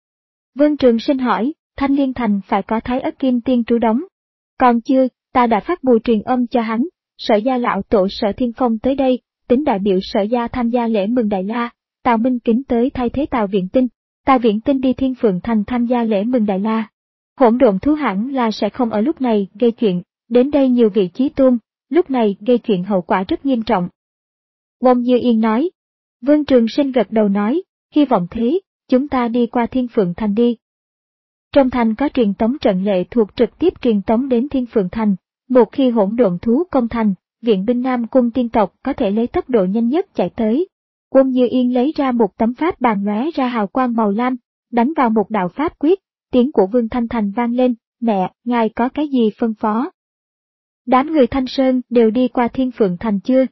Vương Trường Sinh hỏi, Thanh Liên Thành phải có Thái Ất Kim Tiên trú đóng. Còn chưa, ta đã phát bùa truyền âm cho hắn, Sở gia lão tổ Sở Thiên Phong tới đây, tính đại biểu Sở gia tham gia lễ mừng Đại La, Tào Minh Kính tới thay thế Tào Viễn Tinh, Tào Viễn Tinh đi Thiên Phượng Thành tham gia lễ mừng Đại La. Hỗn Độn Thú hẳn là sẽ không ở lúc này gây chuyện, đến đây nhiều vị chí tôn, lúc này gây chuyện hậu quả rất nghiêm trọng. Ngôn Như Yên nói. Vương Trường Sinh gật đầu nói, hy vọng thế, chúng ta đi qua Thiên Phượng Thành đi. Trong thành có truyền tống trận lệ thuộc trực tiếp truyền tống đến Thiên Phượng Thành, một khi hỗn độn thú công thành, viện binh Nam Cung tiên tộc có thể lấy tốc độ nhanh nhất chạy tới. Quân Như Yên lấy ra một tấm pháp bàn lóe ra hào quang màu lam, đánh vào một đạo pháp quyết, tiếng của Vương Thanh Thành vang lên, mẹ, ngài có cái gì phân phó? Đám người Thanh Sơn đều đi qua Thiên Phượng Thành chưa?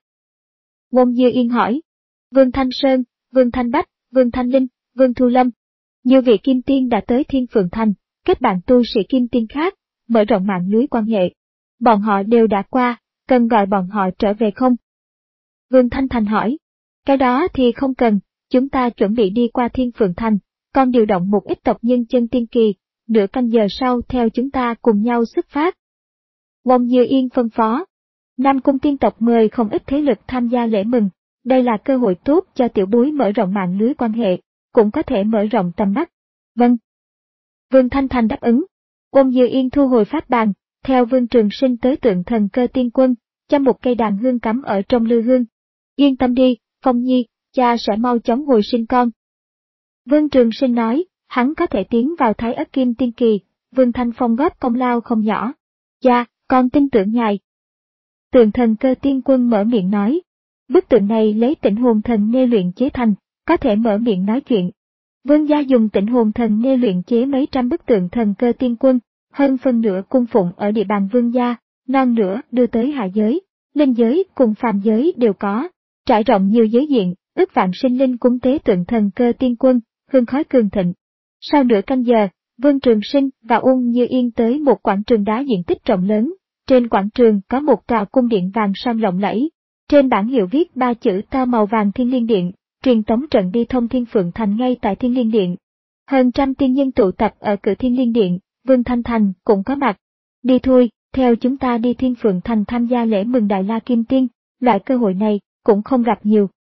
Ngôn Như Yên hỏi. Vương Thanh Sơn, Vương Thanh Bách, Vương Thanh Linh, Vương Thu Lâm. Nhiều vị kim tiên đã tới Thiên Phượng Thành, kết bạn tu sĩ kim tiên khác, mở rộng mạng lưới quan hệ. Bọn họ đều đã qua, cần gọi bọn họ trở về không? Vương Thanh Thành hỏi. Cái đó thì không cần, chúng ta chuẩn bị đi qua Thiên Phượng Thành, còn điều động một ít tộc nhân chân tiên kỳ, nửa canh giờ sau theo chúng ta cùng nhau xuất phát. Ngôn Như Yên phân phó. Nam Cung tiên tộc mời không ít thế lực tham gia lễ mừng, đây là cơ hội tốt cho tiểu bối mở rộng mạng lưới quan hệ, cũng có thể mở rộng tầm mắt. Vâng. Vương Thanh Thành đáp ứng. Ngôn Như Yên thu hồi pháp bàn, theo Vương Trường Sinh tới tượng thần cơ tiên quân, chăm một cây đàn hương cắm ở trong lư hương. Yên tâm đi, Phong Nhi, cha sẽ mau chóng hồi sinh con. Vương Trường Sinh nói, hắn có thể tiến vào Thái Ất Kim Tiên Kỳ, Vương Thanh Phong góp công lao không nhỏ. Cha, con tin tưởng ngài. Tượng thần cơ tiên quân mở miệng nói. Bức tượng này lấy tĩnh hồn thần nê luyện chế thành, có thể mở miệng nói chuyện. Vương gia dùng tĩnh hồn thần nê luyện chế mấy trăm bức tượng thần cơ tiên quân, hơn phân nửa cung phụng ở địa bàn vương gia, non nửa đưa tới hạ giới, linh giới cùng phàm giới đều có, trải rộng nhiều giới diện, ước vạn sinh linh cúng tế tượng thần cơ tiên quân, hương khói cường thịnh. Sau nửa canh giờ, Vương Trường Sinh và Ung Như Yên tới một quảng trường đá diện tích rộng lớn, trên quảng trường có một tòa cung điện vàng son lộng lẫy, trên bảng hiệu viết ba chữ to màu vàng Thiên Liên Điện, truyền tống trận đi thông Thiên Phượng Thành ngay tại Thiên Liên Điện. Hơn trăm tiên nhân tụ tập ở cửa Thiên Liên Điện, Vương Thanh Thành cũng có mặt. Đi thôi, theo chúng ta đi Thiên Phượng Thành tham gia lễ mừng Đại La Kim Tiên, loại cơ hội này cũng không gặp nhiều,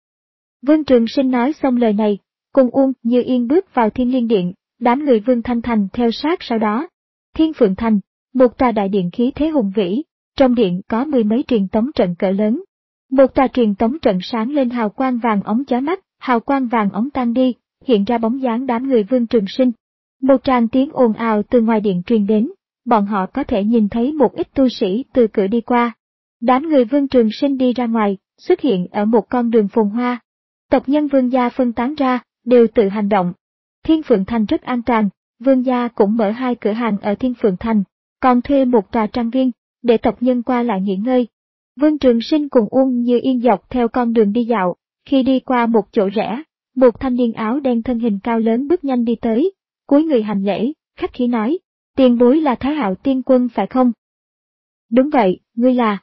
Vương Trường Sinh nói xong lời này, cùng Uông Như Yên bước vào Thiên Liên Điện, đám người Vương Thanh Thành theo sát sau đó. Thiên Phượng Thành, một tòa đại điện khí thế hùng vĩ, trong điện có mười mấy truyền tống trận cỡ lớn. Một tòa truyền tống trận sáng lên hào quang vàng ống chói mắt, hào quang vàng ống tan đi, hiện ra bóng dáng đám người Vương Trường Sinh. Một tràng tiếng ồn ào từ ngoài điện truyền đến, bọn họ có thể nhìn thấy một ít tu sĩ từ cửa đi qua. Đám người Vương Trường Sinh đi ra ngoài, xuất hiện ở một con đường phồn hoa. Tộc nhân Vương gia phân tán ra, đều tự hành động. Thiên Phượng Thành rất an toàn, Vương gia cũng mở hai cửa hàng ở Thiên Phượng Thành, còn thuê một tòa trang viên, để tộc nhân qua lại nghỉ ngơi. Vương Trường Sinh cùng Uông Như Yên dọc theo con đường đi dạo, khi đi qua một chỗ rẽ, một thanh niên áo đen thân hình cao lớn bước nhanh đi tới, cúi người hành lễ, khách khí nói, tiền bối là Thái Hạo Tiên Quân phải không? Đúng vậy, ngươi là?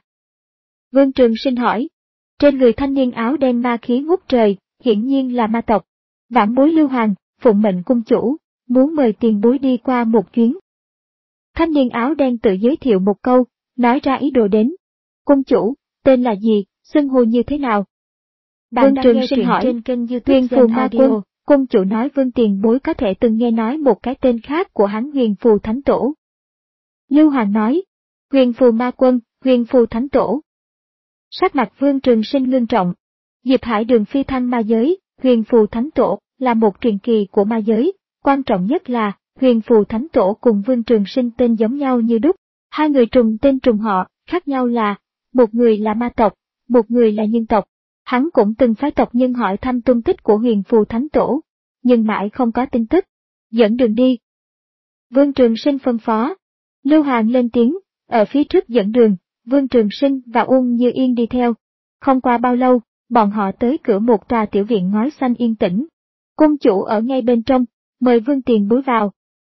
Vương Trường Sinh hỏi. Trên người thanh niên áo đen ma khí ngút trời, hiển nhiên là ma tộc. Vãn bối Lưu Hoàng, phụng mệnh cung chủ, muốn mời tiền bối đi qua một chuyến. Thanh niên áo đen tự giới thiệu một câu, nói ra ý đồ đến. Cung chủ, tên là gì, xưng hô như thế nào? Vương Trường Sinh hỏi, trên kênh YouTube Huyền Phù Ma Quân, cung chủ nói Vương tiền bối có thể từng nghe nói một cái tên khác của hắn Huyền Phù Thánh Tổ. Lưu Hoàng nói, Huyền Phù Ma Quân, Huyền Phù Thánh Tổ. Sắc mặt Vương Trường Sinh ngưng trọng. Diệp Hải Đường phi thăng ma giới, Huyền Phù Thánh Tổ là một truyền kỳ của ma giới, quan trọng nhất là Huyền Phù Thánh Tổ cùng Vương Trường Sinh tên giống nhau như đúc, hai người trùng tên trùng họ, khác nhau là một người là ma tộc, một người là nhân tộc. Hắn cũng từng phái tộc nhân hỏi thăm tung tích của Huyền Phù Thánh Tổ, nhưng mãi không có tin tức. Dẫn đường đi. Vương Trường Sinh phân phó. Lưu Hàn lên tiếng, ở phía trước dẫn đường, Vương Trường Sinh và Uông Như Yên đi theo. Không qua bao lâu, bọn họ tới cửa một tòa tiểu viện ngói xanh yên tĩnh. Cung chủ ở ngay bên trong, mời Vương tiền bối vào.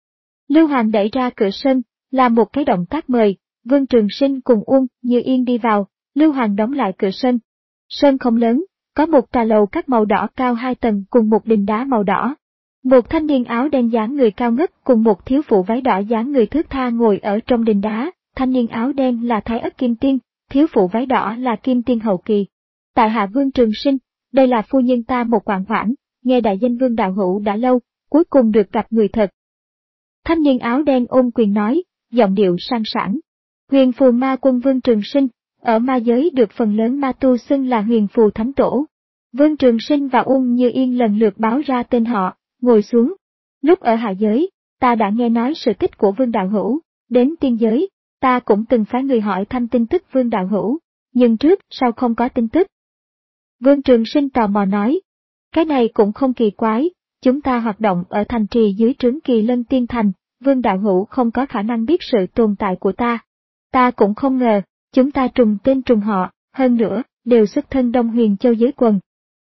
Lưu Hàn đẩy ra cửa sân, làm một cái động tác mời, Vương Trường Sinh cùng Uông Như Yên đi vào, Lưu Hàn đóng lại cửa sân. Sân không lớn, có một tòa lầu các màu đỏ cao hai tầng cùng một đình đá màu đỏ. Một thanh niên áo đen dáng người cao ngất cùng một thiếu phụ váy đỏ dáng người thướt tha ngồi ở trong đình đá, thanh niên áo đen là Thái Ất Kim Tiên, thiếu phụ váy đỏ là Kim Tiên hậu kỳ. Tại hạ Vương Trường Sinh, đây là phu nhân ta một Quảng Hoảng, nghe đại danh Vương đạo hữu đã lâu, cuối cùng được gặp người thật. Thanh niên áo đen ôm quyền nói, giọng điệu sang sảng. Huyền Phù Ma Quân Vương Trường Sinh, ở ma giới được phần lớn ma tu xưng là Huyền Phù Thánh Tổ. Vương Trường Sinh và Uông Như Yên lần lượt báo ra tên họ, ngồi xuống. Lúc ở hạ giới, ta đã nghe nói sự tích của Vương đạo hữu, đến tiên giới, ta cũng từng phái người hỏi thăm tin tức Vương đạo hữu, nhưng trước sau không có tin tức. Vương Trường Sinh tò mò nói, cái này cũng không kỳ quái, chúng ta hoạt động ở thành trì dưới trướng Kỳ Lân Tiên Thành, Vương đạo hữu không có khả năng biết sự tồn tại của ta. Ta cũng không ngờ, chúng ta trùng tên trùng họ, hơn nữa, đều xuất thân Đông Huyền Châu giới quần.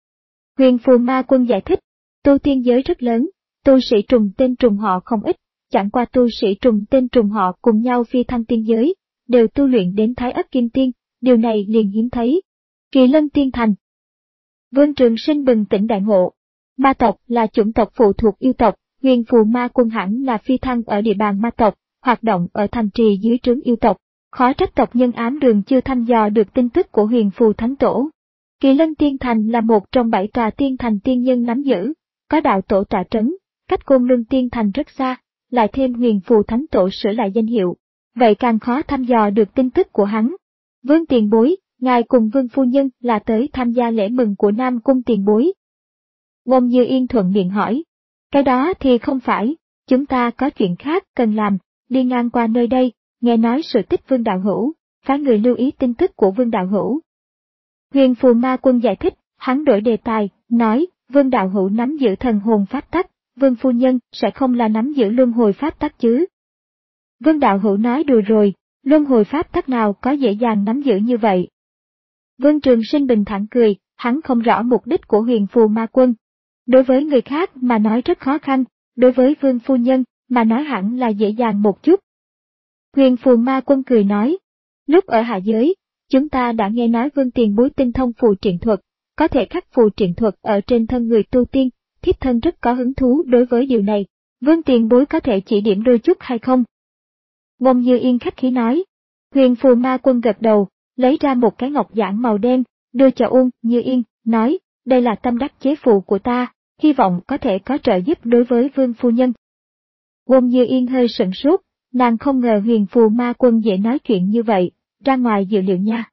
Huyền Phù Ma Quân giải thích, tu tiên giới rất lớn, tu sĩ trùng tên trùng họ không ít, chẳng qua tu sĩ trùng tên trùng họ cùng nhau phi thăng tiên giới, đều tu luyện đến Thái Ất Kim Tiên, điều này liền hiếm thấy. Kỳ Lân Tiên Thành. Vương Trường Sinh bừng tỉnh đại ngộ. Ma tộc là chủng tộc phụ thuộc yêu tộc, Huyền Phù Ma Quân hẳn là phi thăng ở địa bàn ma tộc, hoạt động ở thành trì dưới trướng yêu tộc. Khó trách tộc nhân ám đường chưa thăm dò được tin tức của Huyền Phù Thánh Tổ. Kỳ Lân Tiên Thành là một trong bảy tòa tiên thành tiên nhân nắm giữ, có đạo tổ tọa trấn, cách Côn Luân Tiên Thành rất xa, lại thêm Huyền Phù Thánh Tổ sửa lại danh hiệu, vậy càng khó thăm dò được tin tức của hắn. Vương tiền bối, ngài cùng Vương phu nhân là tới tham gia lễ mừng của Nam Cung tiền bối. Uông Như Yên thuận miệng hỏi, cái đó thì không phải, chúng ta có chuyện khác cần làm, đi ngang qua nơi đây, nghe nói sự tích Vương đạo hữu, phái người lưu ý tin tức của Vương đạo hữu. Huyền Phù Ma Quân giải thích, hắn đổi đề tài, nói, Vương đạo hữu nắm giữ thần hồn pháp tắc, Vương phu nhân sẽ không là nắm giữ luân hồi pháp tắc chứ. Vương đạo hữu nói đùa rồi, luân hồi pháp tắc nào có dễ dàng nắm giữ như vậy. Vương Trường Sinh bình thản cười, hắn không rõ mục đích của Huyền Phù Ma Quân. Đối với người khác mà nói rất khó khăn, đối với Vương phu nhân mà nói hẳn là dễ dàng một chút. Huyền Phù Ma Quân cười nói, lúc ở hạ giới, chúng ta đã nghe nói Vương tiền bối tinh thông phù triện thuật, có thể khắc phù triện thuật ở trên thân người tu tiên, thiếp thân rất có hứng thú đối với điều này, Vương tiền bối có thể chỉ điểm đôi chút hay không? Uông Như Yên khách khí nói. Huyền Phù Ma Quân gật đầu, lấy ra một cái ngọc giản màu đen, đưa cho Uông Như Yên, nói, đây là tâm đắc chế phù của ta, hy vọng có thể có trợ giúp đối với Vương phu nhân. Uông Như Yên hơi sửng sốt, nàng không ngờ Huyền Phù Ma Quân dễ nói chuyện như vậy, ra ngoài dự liệu nha.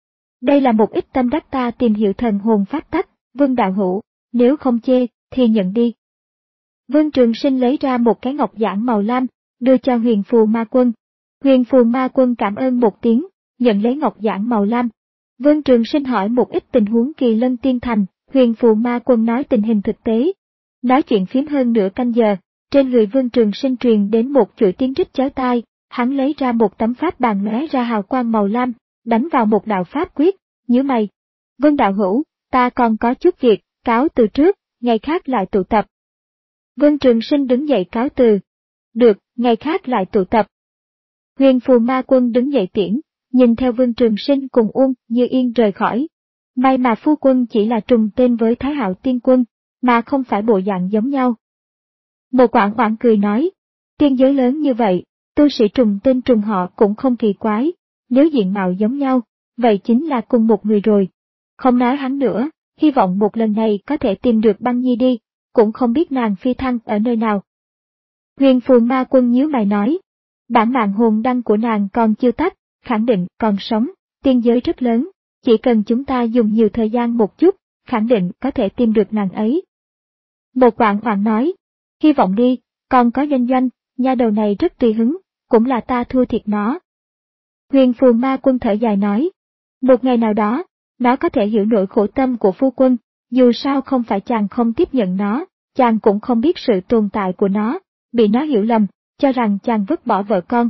Đây là một ít tâm đắc ta tìm hiểu thần hồn pháp tắc, Vương đạo hữu, nếu không chê, thì nhận đi. Vương Trường Sinh lấy ra một cái ngọc giản màu lam, đưa cho Huyền Phù Ma Quân. Huyền Phù Ma Quân cảm ơn một tiếng, nhận lấy ngọc giản màu lam. Vương Trường Sinh hỏi một ít tình huống Kỳ Lân Tiên Thành, Huyền Phù Ma Quân nói tình hình thực tế. Nói chuyện phím hơn nửa canh giờ, trên người Vương Trường Sinh truyền đến một chuỗi tiếng rít chói tai, hắn lấy ra một tấm pháp bàn lóe ra hào quang màu lam, đánh vào một đạo pháp quyết, nhíu mày. Vương đạo hữu, ta còn có chút việc, cáo từ trước, ngày khác lại tụ tập. Vương Trường Sinh đứng dậy cáo từ. Được, ngày khác lại tụ tập. Huyền Phù Ma Quân đứng dậy tiễn, nhìn theo Vương Trường Sinh cùng Uông Như Yên rời khỏi. May mà phu quân chỉ là trùng tên với Thái Hạo Tiên Quân, mà không phải bộ dạng giống nhau. Một Quảng Quảng cười nói, tiên giới lớn như vậy, tu sĩ trùng tên trùng họ cũng không kỳ quái, nếu diện mạo giống nhau, vậy chính là cùng một người rồi. Không nói hắn nữa, hy vọng một lần này có thể tìm được Băng Nhi đi, cũng không biết nàng phi thăng ở nơi nào. Huyền Phù Ma Quân nhíu mày nói, bản mạng hồn đăng của nàng còn chưa tắt, khẳng định còn sống, tiên giới rất lớn, chỉ cần chúng ta dùng nhiều thời gian một chút, khẳng định có thể tìm được nàng ấy. Một Quảng Quảng nói, hy vọng đi, còn có Doanh Doanh, nha đầu này rất tùy hứng, cũng là ta thua thiệt nó. Huyền Phù Ma Quân thở dài nói, một ngày nào đó, nó có thể hiểu nỗi khổ tâm của phu quân, dù sao không phải chàng không tiếp nhận nó, chàng cũng không biết sự tồn tại của nó, bị nó hiểu lầm, cho rằng chàng vứt bỏ vợ con.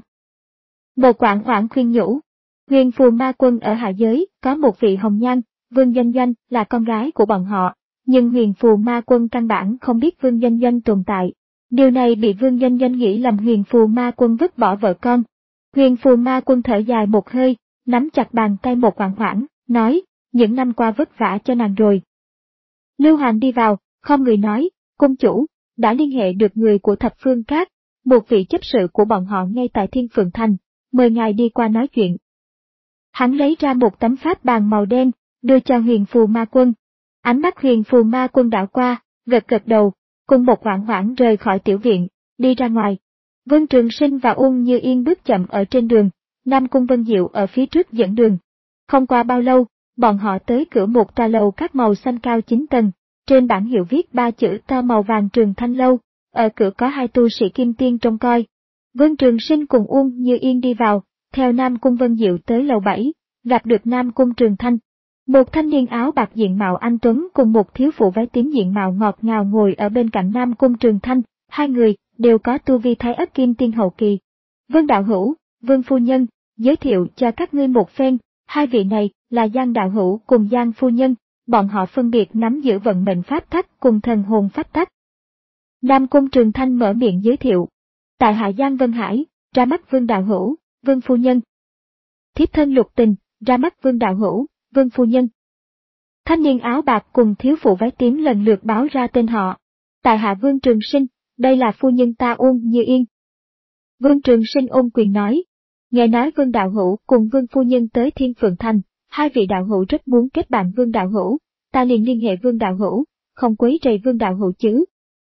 Một Quảng Quảng khuyên nhủ, Huyền Phù Ma Quân ở hạ giới có một vị hồng nhan, Vương Doanh Doanh là con gái của bọn họ, nhưng Huyền Phù Ma Quân căn bản không biết Vương Doanh Doanh tồn tại. Điều này bị Vương Doanh Doanh nghĩ lầm Huyền Phù Ma Quân vứt bỏ vợ con. Huyền Phù Ma Quân thở dài một hơi, nắm chặt bàn tay Một Quảng Quảng, nói, những năm qua vất vả cho nàng rồi. Lưu Hoàng đi vào, không người nói, cung chủ, đã liên hệ được người của Thập Phương Các, một vị chấp sự của bọn họ ngay tại Thiên Phượng Thành, mời ngài đi qua nói chuyện. Hắn lấy ra một tấm pháp bàn màu đen, đưa cho Huyền Phù Ma Quân. Ánh mắt Huyền Phù Ma Quân đảo qua, gật gật đầu, cùng Một Quảng Quảng rời khỏi tiểu viện, đi ra ngoài. Vương Trường Sinh và Uông Như Yên bước chậm ở trên đường, Nam Cung Vân Diệu ở phía trước dẫn đường. Không qua bao lâu, bọn họ tới cửa một tòa lầu các màu xanh cao chín tầng, trên bảng hiệu viết ba chữ to màu vàng Trường Thanh Lâu, ở cửa có hai tu sĩ kim tiên trông coi. Vương Trường Sinh cùng Uông Như Yên đi vào, theo Nam Cung Vân Diệu tới lầu bảy, gặp được Nam Cung Trường Thanh. Một thanh niên áo bạc diện mạo anh tuấn cùng một thiếu phụ váy tím diện mạo ngọt ngào ngồi ở bên cạnh Nam Cung Trường Thanh, hai người đều có tu vi Thái Ất Kim Tiên hậu kỳ. Vương đạo hữu, Vương phu nhân, giới thiệu cho các ngươi một phen, hai vị này là Giang đạo hữu cùng Giang phu nhân, bọn họ phân biệt nắm giữ vận mệnh pháp tắc cùng thần hồn pháp tắc. Nam Cung Trường Thanh mở miệng giới thiệu, tại hạ Giang Vân Hải, ra mắt Vương đạo hữu, Vương phu nhân. Thiếp thân Lục Tình, ra mắt Vương đạo hữu, Vương phu nhân. Thanh niên áo bạc cùng thiếu phụ váy tím lần lượt báo ra tên họ. Tại hạ Vương Trường Sinh, đây là phu nhân ta Uông Như Yên. Vương Trường Sinh ôm quyền nói, nghe nói Vương đạo hữu cùng Vương phu nhân tới Thiên Phượng Thành, hai vị đạo hữu rất muốn kết bạn Vương đạo hữu, ta liền liên hệ Vương đạo hữu, không quấy rầy Vương đạo hữu chứ.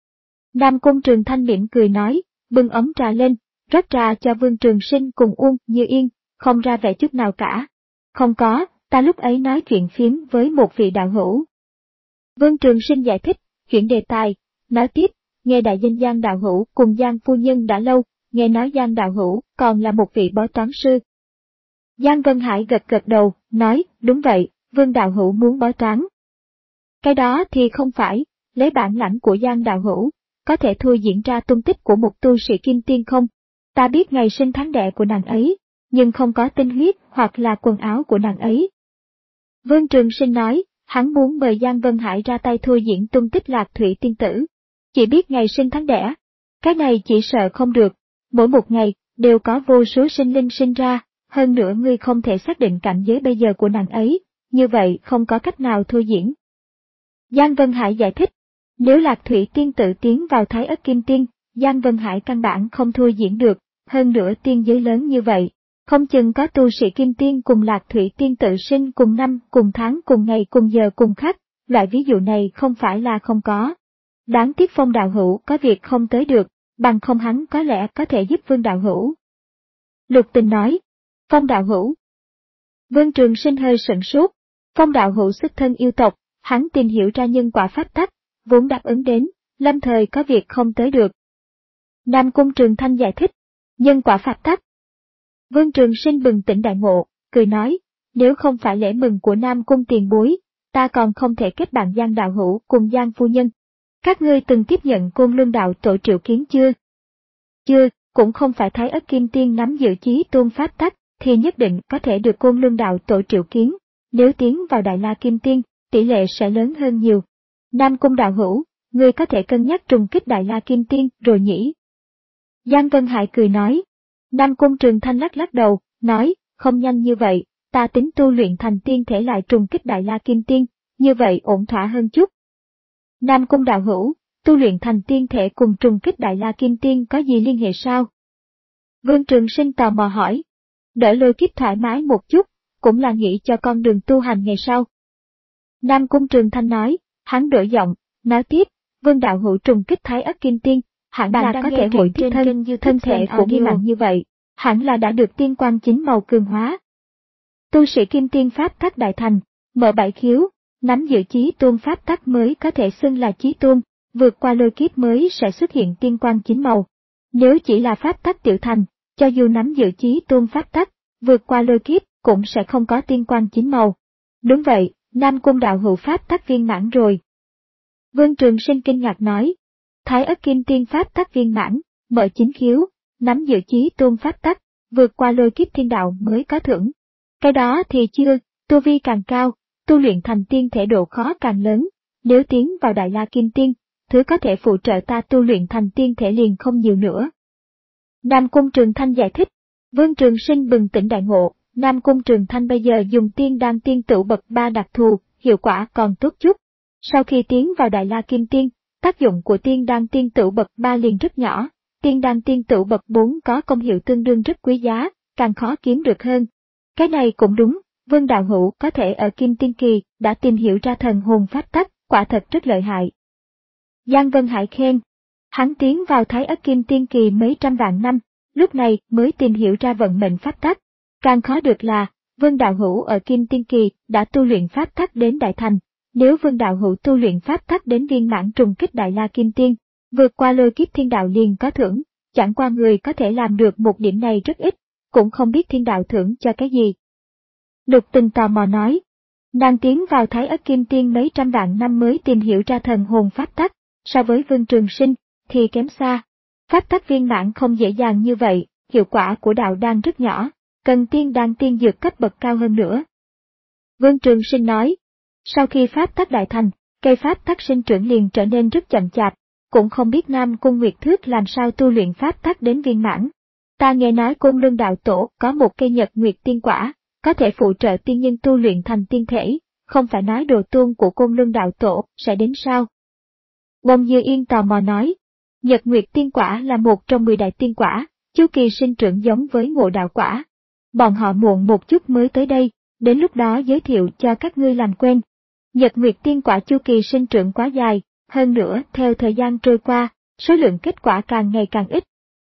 Nam Cung Trường Thanh mỉm cười nói, bưng ấm trà lên, rót trà cho Vương Trường Sinh cùng Uông Như Yên, không ra vẻ chút nào cả. Không có, ta lúc ấy nói chuyện phiếm với một vị đạo hữu. Vương Trường Sinh giải thích, chuyển đề tài, nói tiếp, nghe đại danh Giang đạo hữu cùng Giang phu nhân đã lâu, nghe nói Giang đạo hữu còn là một vị bói toán sư. Giang Vân Hải gật gật đầu, nói, đúng vậy, Vương đạo hữu muốn bói toán. Cái đó thì không phải, lấy bản lãnh của Giang đạo hữu, có thể thui diễn ra tung tích của một tu sĩ kim tiên không? Ta biết ngày sinh tháng đẻ của nàng ấy, nhưng không có tinh huyết hoặc là quần áo của nàng ấy. Vương Trường Sinh nói, hắn muốn mời Giang Vân Hải ra tay thui diễn tung tích Lạc Thủy tiên tử. Chỉ biết ngày sinh tháng đẻ, cái này chỉ sợ không được, mỗi một ngày, đều có vô số sinh linh sinh ra, hơn nữa ngươi không thể xác định cảnh giới bây giờ của nàng ấy, như vậy không có cách nào thui diễn. Giang Vân Hải giải thích, nếu Lạc Thủy tiên tử tiến vào Thái Ất Kim Tiên, Giang Vân Hải căn bản không thui diễn được, hơn nữa tiên giới lớn như vậy, không chừng có tu sĩ Kim Tiên cùng Lạc Thủy tiên tự sinh cùng năm, cùng tháng, cùng ngày, cùng giờ, cùng khắc, loại ví dụ này không phải là không có. Đáng tiếc Phong đạo hữu có việc không tới được, bằng không hắn có lẽ có thể giúp Vương đạo hữu. Lục Tình nói, Phong đạo hữu. Vương Trường Sinh hơi sửng sốt, Phong đạo hữu xuất thân yêu tộc, hắn tìm hiểu ra nhân quả pháp tắc, vốn đáp ứng đến, lâm thời có việc không tới được. Nam Cung Trường Thanh giải thích, nhân quả pháp tắc. Vương Trường Sinh bừng tỉnh đại ngộ, cười nói, nếu không phải lễ mừng của Nam Cung tiền bối, ta còn không thể kết bạn Giang đạo hữu cùng Giang phu nhân. Các ngươi từng tiếp nhận Côn Luân đạo tổ triệu kiến chưa? Chưa, cũng không phải Thái Ất Kim Tiên nắm giữ chí tôn pháp tắc, thì nhất định có thể được Côn Luân đạo tổ triệu kiến, nếu tiến vào Đại La Kim Tiên, tỷ lệ sẽ lớn hơn nhiều. Nam Cung đạo hữu, ngươi có thể cân nhắc trùng kích Đại La Kim Tiên rồi nhỉ? Giang Vân Hải cười nói. Nam Cung Trường Thanh lắc lắc đầu, nói, không nhanh như vậy, ta tính tu luyện thành tiên thể lại trùng kích Đại La Kim Tiên, như vậy ổn thỏa hơn chút. Nam Cung đạo hữu, tu luyện thành tiên thể cùng trùng kích Đại La Kim Tiên có gì liên hệ sao? Vương Trường Sinh tò mò hỏi. Đỡ Lôi Kiếp thoải mái một chút, cũng là nghĩ cho con đường tu hành ngày sau. Nam Cung Trường Thanh nói, hắn đổi giọng, nói tiếp, Vương đạo hữu trùng kích Thái Ất Kim Tiên, hẳn là có thể hội trên thân, thân thể của nghi mạnh như vậy, hẳn là đã được tiên quang chính màu cường hóa. Tu sĩ Kim Tiên pháp tắc đại thành, mở bảy khiếu, nắm giữ chí tôn pháp tắc mới có thể xưng là chí tôn, vượt qua lôi kiếp mới sẽ xuất hiện tiên quang chính màu. Nếu chỉ là pháp tắc tiểu thành, cho dù nắm giữ chí tôn pháp tắc, vượt qua lôi kiếp cũng sẽ không có tiên quang chính màu. Đúng vậy, Nam Cung đạo hữu pháp tắc viên mãn rồi. Vương Trường Sinh kinh ngạc nói, Thái Ất Kim Tiên pháp tắc viên mãn, mở chín khiếu, nắm giữ chí tôn pháp tắc, vượt qua lôi kiếp thiên đạo mới có thưởng. Cái đó thì chưa, tu vi càng cao, tu luyện thành tiên thể độ khó càng lớn, nếu tiến vào Đại La Kim Tiên, thứ có thể phụ trợ ta tu luyện thành tiên thể liền không nhiều nữa. Nam Cung Trường Thanh giải thích, Vương Trường Sinh bừng tỉnh đại ngộ, Nam Cung Trường Thanh bây giờ dùng tiên đan tiên tửu bậc ba đặc thù, hiệu quả còn tốt chút. Sau khi tiến vào Đại La Kim Tiên, tác dụng của tiên đan tiên tửu bậc ba liền rất nhỏ, tiên đan tiên tửu bậc bốn có công hiệu tương đương rất quý giá, càng khó kiếm được hơn. Cái này cũng đúng, Vương đạo hữu có thể ở Kim Tiên kỳ đã tìm hiểu ra thần hồn pháp tắc, quả thật rất lợi hại. Giang Vân Hải khen, hắn tiến vào Thái Ất Kim Tiên kỳ mấy trăm vạn năm, lúc này mới tìm hiểu ra vận mệnh pháp tắc. Càng khó được là, Vương đạo hữu ở Kim Tiên kỳ đã tu luyện pháp tắc đến đại thành, nếu Vương đạo hữu tu luyện pháp tắc đến viên mãn trùng kích Đại La Kim Tiên, vượt qua lôi kiếp thiên đạo liền có thưởng, chẳng qua người có thể làm được một điểm này rất ít, cũng không biết thiên đạo thưởng cho cái gì. Lục Tình tò mò nói, nàng tiến vào Thái Ất Kim Tiên mấy trăm vạn năm mới tìm hiểu ra thần hồn pháp tắc, so với Vương Trường Sinh thì kém xa. Pháp tắc viên mãn không dễ dàng như vậy, hiệu quả của đạo đan rất nhỏ, cần tiên đan tiên dược cấp bậc cao hơn nữa. Vương Trường Sinh nói, sau khi pháp tắc đại thành, cây pháp tắc sinh trưởng liền trở nên rất chậm chạp, cũng không biết Nam Cung Nguyệt Thước làm sao tu luyện pháp tắc đến viên mãn. Ta nghe nói Côn Luân đạo tổ có một cây Nhật Nguyệt tiên quả, có thể phụ trợ tiên nhân tu luyện thành tiên thể, không phải nói đồ tôn của Côn Luân đạo tổ sẽ đến sao? Bông Dư Yên tò mò nói, Nhật Nguyệt tiên quả là một trong mười đại tiên quả, chu kỳ sinh trưởng giống với Ngộ đạo quả. Bọn họ muộn một chút mới tới đây, đến lúc đó giới thiệu cho các ngươi làm quen. Nhật Nguyệt tiên quả chu kỳ sinh trưởng quá dài, hơn nữa theo thời gian trôi qua, số lượng kết quả càng ngày càng ít.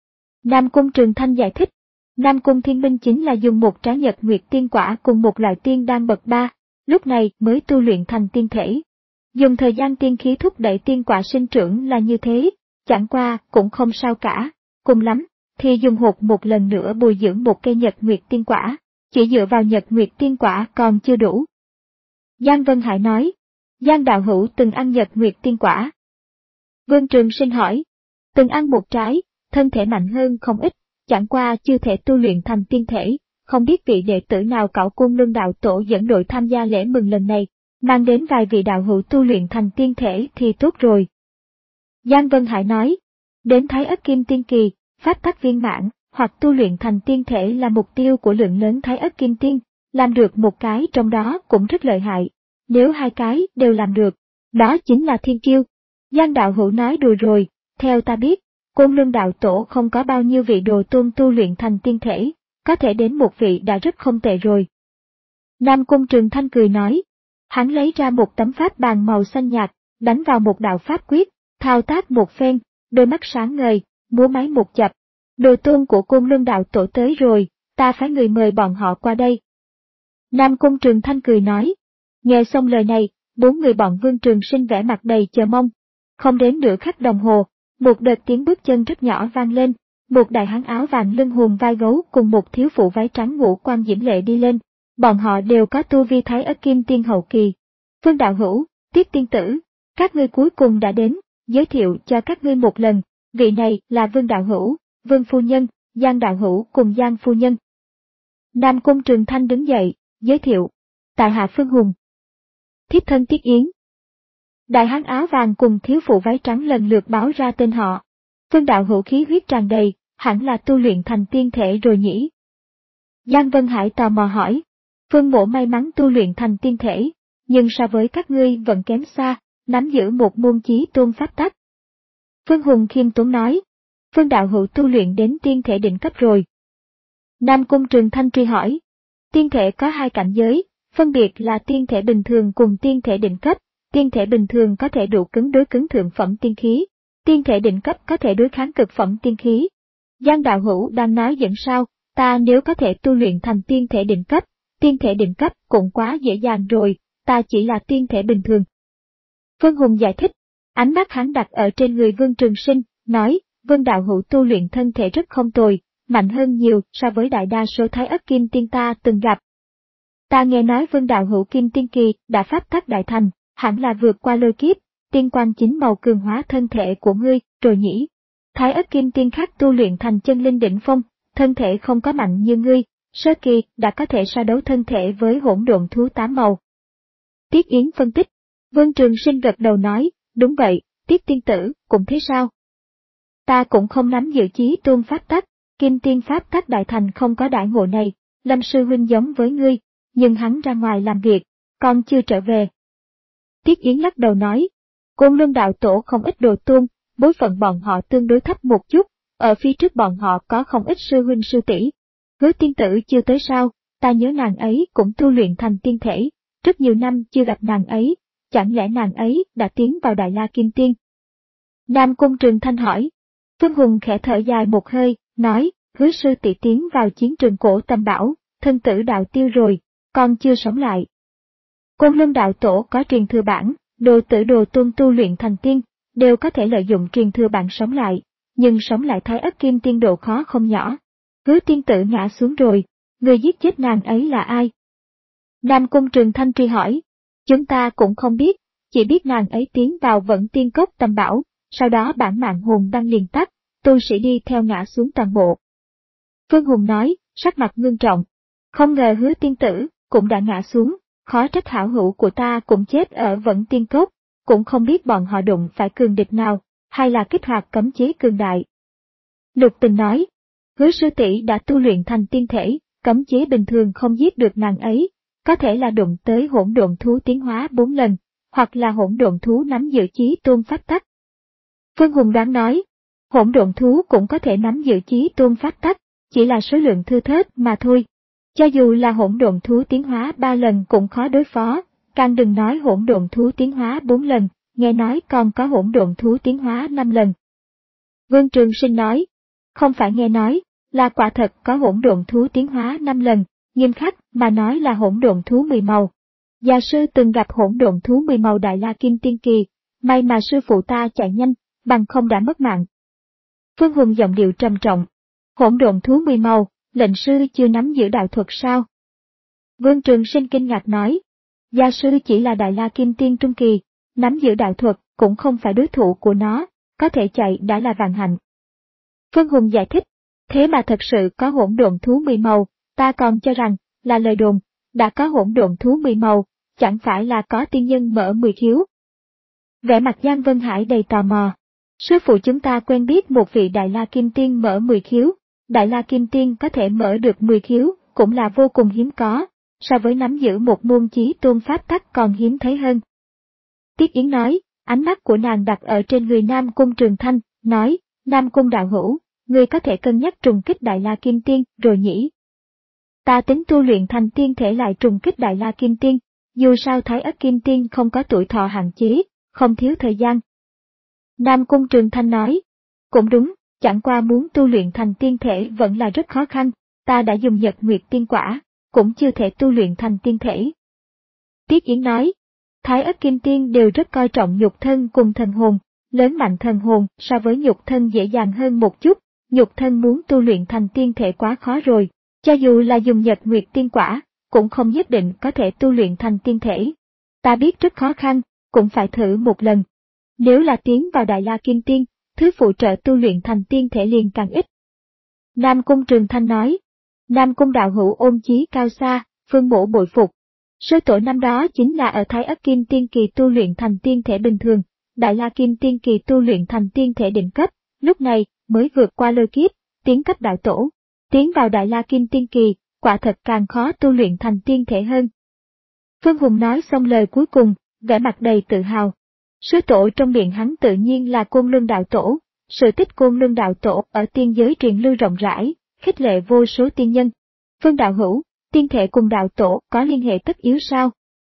Nam Cung Trường Thanh giải thích, Nam Cung Thiên Minh chính là dùng một trái Nhật Nguyệt tiên quả cùng một loại tiên đan bậc ba, lúc này mới tu luyện thành tiên thể. Dùng thời gian tiên khí thúc đẩy tiên quả sinh trưởng là như thế, chẳng qua cũng không sao cả, cùng lắm thì dùng hột một lần nữa bồi dưỡng một cây Nhật Nguyệt tiên quả, chỉ dựa vào Nhật Nguyệt tiên quả còn chưa đủ. Giang Vân Hải nói, Giang đạo hữu từng ăn Nhật Nguyệt tiên quả. Vương Trường Sinh hỏi, từng ăn một trái, thân thể mạnh hơn không ít, chẳng qua chưa thể tu luyện thành tiên thể, không biết vị đệ tử nào cảo Côn Luân đạo tổ dẫn đội tham gia lễ mừng lần này, mang đến vài vị đạo hữu tu luyện thành tiên thể thì tốt rồi. Giang Vân Hải nói, đến Thái Ất Kim Tiên kỳ, pháp tắc viên mãn, hoặc tu luyện thành tiên thể là mục tiêu của lượng lớn Thái Ất Kim Tiên, làm được một cái trong đó cũng rất lợi hại, nếu hai cái đều làm được, đó chính là thiên kiêu. Giang đạo hữu nói đùa rồi, theo ta biết, Côn Luân đạo tổ không có bao nhiêu vị đồ tôn tu luyện thành tiên thể, có thể đến một vị đã rất không tệ rồi. Nam Cung Trường Thanh cười nói, Hắn lấy ra một tấm pháp bàn màu xanh nhạt, đánh vào một đạo pháp quyết, thao tác một phen, đôi mắt sáng ngời, múa máy một chập. Đồ tôn của Côn Luân đạo tổ tới rồi, ta phái người mời bọn họ qua đây. Nam Cung Trường Thanh cười nói. Nghe xong lời này, bốn người bọn Vương Trường Sinh vẻ mặt đầy chờ mong. Không đến nửa khắc đồng hồ, một đợt tiếng bước chân rất nhỏ vang lên, một đại hán áo vàng lưng hùm vai gấu cùng một thiếu phụ váy trắng ngũ quan diễm lệ đi lên. Bọn họ đều có tu vi Thái Ất Kim Tiên hậu kỳ. Vương đạo hữu, Tiếp tiên tử, các ngươi cuối cùng đã đến, giới thiệu cho các ngươi một lần, vị này là Vương đạo hữu, Vương phu nhân, Giang đạo hữu cùng Giang phu nhân. Nam Cung Trường Thanh đứng dậy, giới thiệu, tại hạ Phương Hùng. Thiếp thân Tiết Yến. Đại hán áo vàng cùng thiếu phụ váy trắng lần lượt báo ra tên họ. Vương đạo hữu khí huyết tràn đầy, hẳn là tu luyện thành tiên thể rồi nhỉ? Giang Vân Hải tò mò hỏi. Vương mộ may mắn tu luyện thành tiên thể, nhưng so với các ngươi vẫn kém xa, nắm giữ một môn chí tôn pháp tắc. Vương Hùng khiêm tốn nói. Vương đạo hữu tu luyện đến tiên thể đỉnh cấp rồi. Nam Cung Trường Thanh truy hỏi. Tiên thể có hai cảnh giới, phân biệt là tiên thể bình thường cùng tiên thể đỉnh cấp. Tiên thể bình thường có thể đủ cứng đối cứng thượng phẩm tiên khí, tiên thể đỉnh cấp có thể đối kháng cực phẩm tiên khí. Giang đạo hữu đang nói dẫn sao, ta nếu có thể tu luyện thành tiên thể đỉnh cấp, tiên thể đỉnh cấp cũng quá dễ dàng rồi, ta chỉ là tiên thể bình thường. Vương Hùng giải thích, ánh mắt hắn đặt ở trên người Vương Trường Sinh, nói, Vương đạo hữu tu luyện thân thể rất không tồi, mạnh hơn nhiều so với đại đa số Thái Ất Kim Tiên ta từng gặp. Ta nghe nói Vương đạo hữu Kim Tiên kỳ đã pháp tắc đại thành, hẳn là vượt qua lôi kiếp, tiên quang chính màu cường hóa thân thể của ngươi, rồi nhỉ. Thái Ất Kim Tiên khác tu luyện thành chân linh đỉnh phong, thân thể không có mạnh như ngươi, sơ kỳ đã có thể so đấu thân thể với hỗn độn thú tám màu. Tiết Yến phân tích, Vương Trường Sinh gật đầu nói, đúng vậy, Tiết tiên tử, cũng thế sao? Ta cũng không nắm giữ chí tôn pháp tắc, Kim Tiên pháp tắc đại thành không có đại ngộ này, Lâm sư huynh giống với ngươi, nhưng hắn ra ngoài làm việc, còn chưa trở về. Tiết Yến lắc đầu nói, Côn Luân đạo tổ không ít đồ tôn, bối phận bọn họ tương đối thấp một chút, ở phía trước bọn họ có không ít sư huynh sư tỷ. Hứa tiên tử chưa tới sao, ta nhớ nàng ấy cũng tu luyện thành tiên thể, rất nhiều năm chưa gặp nàng ấy, chẳng lẽ nàng ấy đã tiến vào Đại La Kim Tiên? Nam Cung Trường Thanh hỏi. Vương Hùng khẽ thở dài một hơi, nói, hứa sư tỷ tiến vào chiến trường cổ Tam Bảo, thân tử đạo tiêu rồi, còn chưa sống lại. Côn Luân đạo tổ có truyền thừa bản, đồ tử đồ tôn tu luyện thành tiên, đều có thể lợi dụng truyền thừa bản sống lại, nhưng sống lại Thái Ất Kim Tiên độ khó không nhỏ. Hứa tiên tử ngã xuống rồi, người giết chết nàng ấy là ai? Nam Cung Trường Thanh truy hỏi. Chúng ta cũng không biết, chỉ biết nàng ấy tiến vào Vẫn Tiên Cốc Tam Bảo, sau đó bản mạng hồn đăng liền tắt, tu sĩ đi theo ngã xuống toàn bộ. Vương Hùng nói, sắc mặt ngưng trọng. Không ngờ hứa tiên tử cũng đã ngã xuống, khó trách hảo hữu của ta cũng chết ở Vẫn Tiên Cốc, cũng không biết bọn họ đụng phải cường địch nào, hay là kích hoạt cấm chế cường đại. Lục Tình nói, hứa sư tỷ đã tu luyện thành tiên thể, cấm chế bình thường không giết được nàng ấy, có thể là đụng tới hỗn độn thú tiến hóa bốn lần, hoặc là hỗn độn thú nắm giữ chí tôn pháp tắc. Vương Hùng đoán nói, hỗn độn thú cũng có thể nắm giữ chí tôn pháp tắc, chỉ là số lượng thưa thớt mà thôi. Cho dù là hỗn độn thú tiến hóa ba lần cũng khó đối phó, càng đừng nói hỗn độn thú tiến hóa bốn lần, nghe nói còn có hỗn độn thú tiến hóa năm lần. Vương Trường Sinh nói, không phải nghe nói, là quả thật có hỗn độn thú tiến hóa năm lần, nghiêm khắc mà nói là hỗn độn thú mười màu. Gia sư từng gặp hỗn độn thú mười màu Đại La Kim Tiên kỳ, may mà sư phụ ta chạy nhanh, bằng không đã mất mạng. Vương Hùng giọng điệu trầm trọng, hỗn độn thú mười màu, lệnh sư chưa nắm giữ đạo thuật sao? Vương Trường Sinh kinh ngạc nói, gia sư chỉ là Đại La Kim Tiên trung kỳ, nắm giữ đạo thuật cũng không phải đối thủ của nó, có thể chạy đã là vạn hạnh. Vương Hùng giải thích, thế mà thật sự có hỗn độn thú mười màu, ta còn cho rằng là lời đồn, đã có hỗn độn thú mười màu, chẳng phải là có tiên nhân mở mười khiếu. Vẻ mặt Giang Vân Hải đầy tò mò, sư phụ chúng ta quen biết một vị Đại La Kim Tiên mở mười khiếu, Đại La Kim Tiên có thể mở được mười khiếu, cũng là vô cùng hiếm có, so với nắm giữ một môn chí tôn pháp tắc còn hiếm thấy hơn. Tiết Yến nói, ánh mắt của nàng đặt ở trên người Nam Cung Trường Thanh, nói, Nam Cung đạo hữu, ngươi có thể cân nhắc trùng kích Đại La Kim Tiên rồi nhỉ? Ta tính tu luyện thành tiên thể lại trùng kích Đại La Kim Tiên, dù sao Thái Ất Kim Tiên không có tuổi thọ hạn chế, không thiếu thời gian. Nam Cung Trường Thanh nói, cũng đúng, chẳng qua muốn tu luyện thành tiên thể vẫn là rất khó khăn, ta đã dùng Nhật Nguyệt Tiên Quả, cũng chưa thể tu luyện thành tiên thể. Tiết Yến nói, Thái Ất Kim Tiên đều rất coi trọng nhục thân cùng thần hồn, lớn mạnh thần hồn so với nhục thân dễ dàng hơn một chút, nhục thân muốn tu luyện thành tiên thể quá khó rồi, cho dù là dùng Nhật Nguyệt Tiên Quả, cũng không nhất định có thể tu luyện thành tiên thể. Ta biết rất khó khăn, cũng phải thử một lần. Nếu là tiến vào Đại La Kim Tiên, thứ phụ trợ tu luyện thành tiên thể liền càng ít. Nam Cung Trường Thanh nói, Nam Cung đạo hữu ôm chí cao xa, Phương Mỗ bội phục. Sư tổ năm đó chính là ở Thái Ất Kim Tiên kỳ tu luyện thành tiên thể bình thường, Đại La Kim Tiên kỳ tu luyện thành tiên thể đỉnh cấp, lúc này mới vượt qua lôi kiếp, tiến cấp đạo tổ. Tiến vào Đại La Kim Tiên kỳ, quả thật càng khó tu luyện thành tiên thể hơn. Phương Hùng nói xong lời cuối cùng, vẻ mặt đầy tự hào. Sư tổ trong miệng hắn tự nhiên là Côn Luân đạo tổ, sự tích Côn Luân đạo tổ ở tiên giới truyền lưu rộng rãi, khích lệ vô số tiên nhân. Phương đạo hữu, tiên thể cùng đạo tổ có liên hệ tất yếu sao?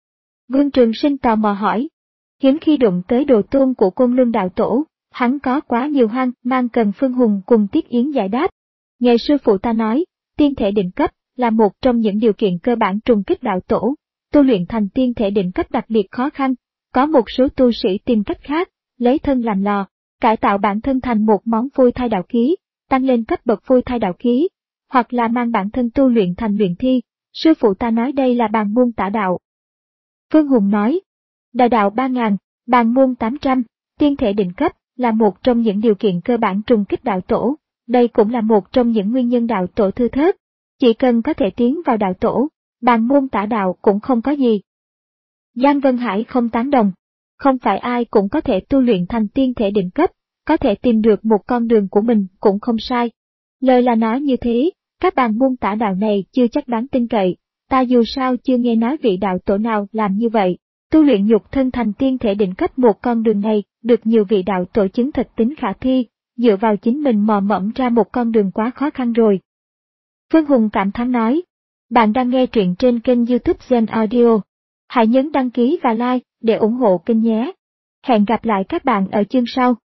Vương Trường Sinh tò mò hỏi. Hiếm khi đụng tới đồ tôn của Côn Luân đạo tổ, hắn có quá nhiều hoang mang cần Phương Hùng cùng Tiết Yến giải đáp. Nghe sư phụ ta nói, tiên thể đỉnh cấp là một trong những điều kiện cơ bản trùng kích đạo tổ, tu luyện thành tiên thể đỉnh cấp đặc biệt khó khăn, có một số tu sĩ tìm cách khác, lấy thân làm lò, cải tạo bản thân thành một món phôi thai đạo khí, tăng lên cấp bậc phôi thai đạo khí, hoặc là mang bản thân tu luyện thành luyện thi, sư phụ ta nói đây là bàn môn tả đạo. Phương Hùng nói, đại đạo ba ngàn, bàn môn tám trăm, tiên thể đỉnh cấp là một trong những điều kiện cơ bản trùng kích đạo tổ, đây cũng là một trong những nguyên nhân đạo tổ thưa thớt. Chỉ cần có thể tiến vào đạo tổ, bàn môn tả đạo cũng không có gì. Giang Vân Hải không tán đồng, không phải ai cũng có thể tu luyện thành tiên thể đỉnh cấp, có thể tìm được một con đường của mình cũng không sai. Lời là nói như thế, các bàn môn tả đạo này chưa chắc đáng tin cậy, ta dù sao chưa nghe nói vị đạo tổ nào làm như vậy. Tu luyện nhục thân thành tiên thể đỉnh cấp một con đường này, được nhiều vị đạo tổ chứng thực tính khả thi, dựa vào chính mình mò mẫm ra một con đường quá khó khăn rồi. Phương Hùng cảm thán nói, bạn đang nghe truyện trên kênh YouTube Gen Audio. Hãy nhấn đăng ký và like để ủng hộ kênh nhé. Hẹn gặp lại các bạn ở chương sau.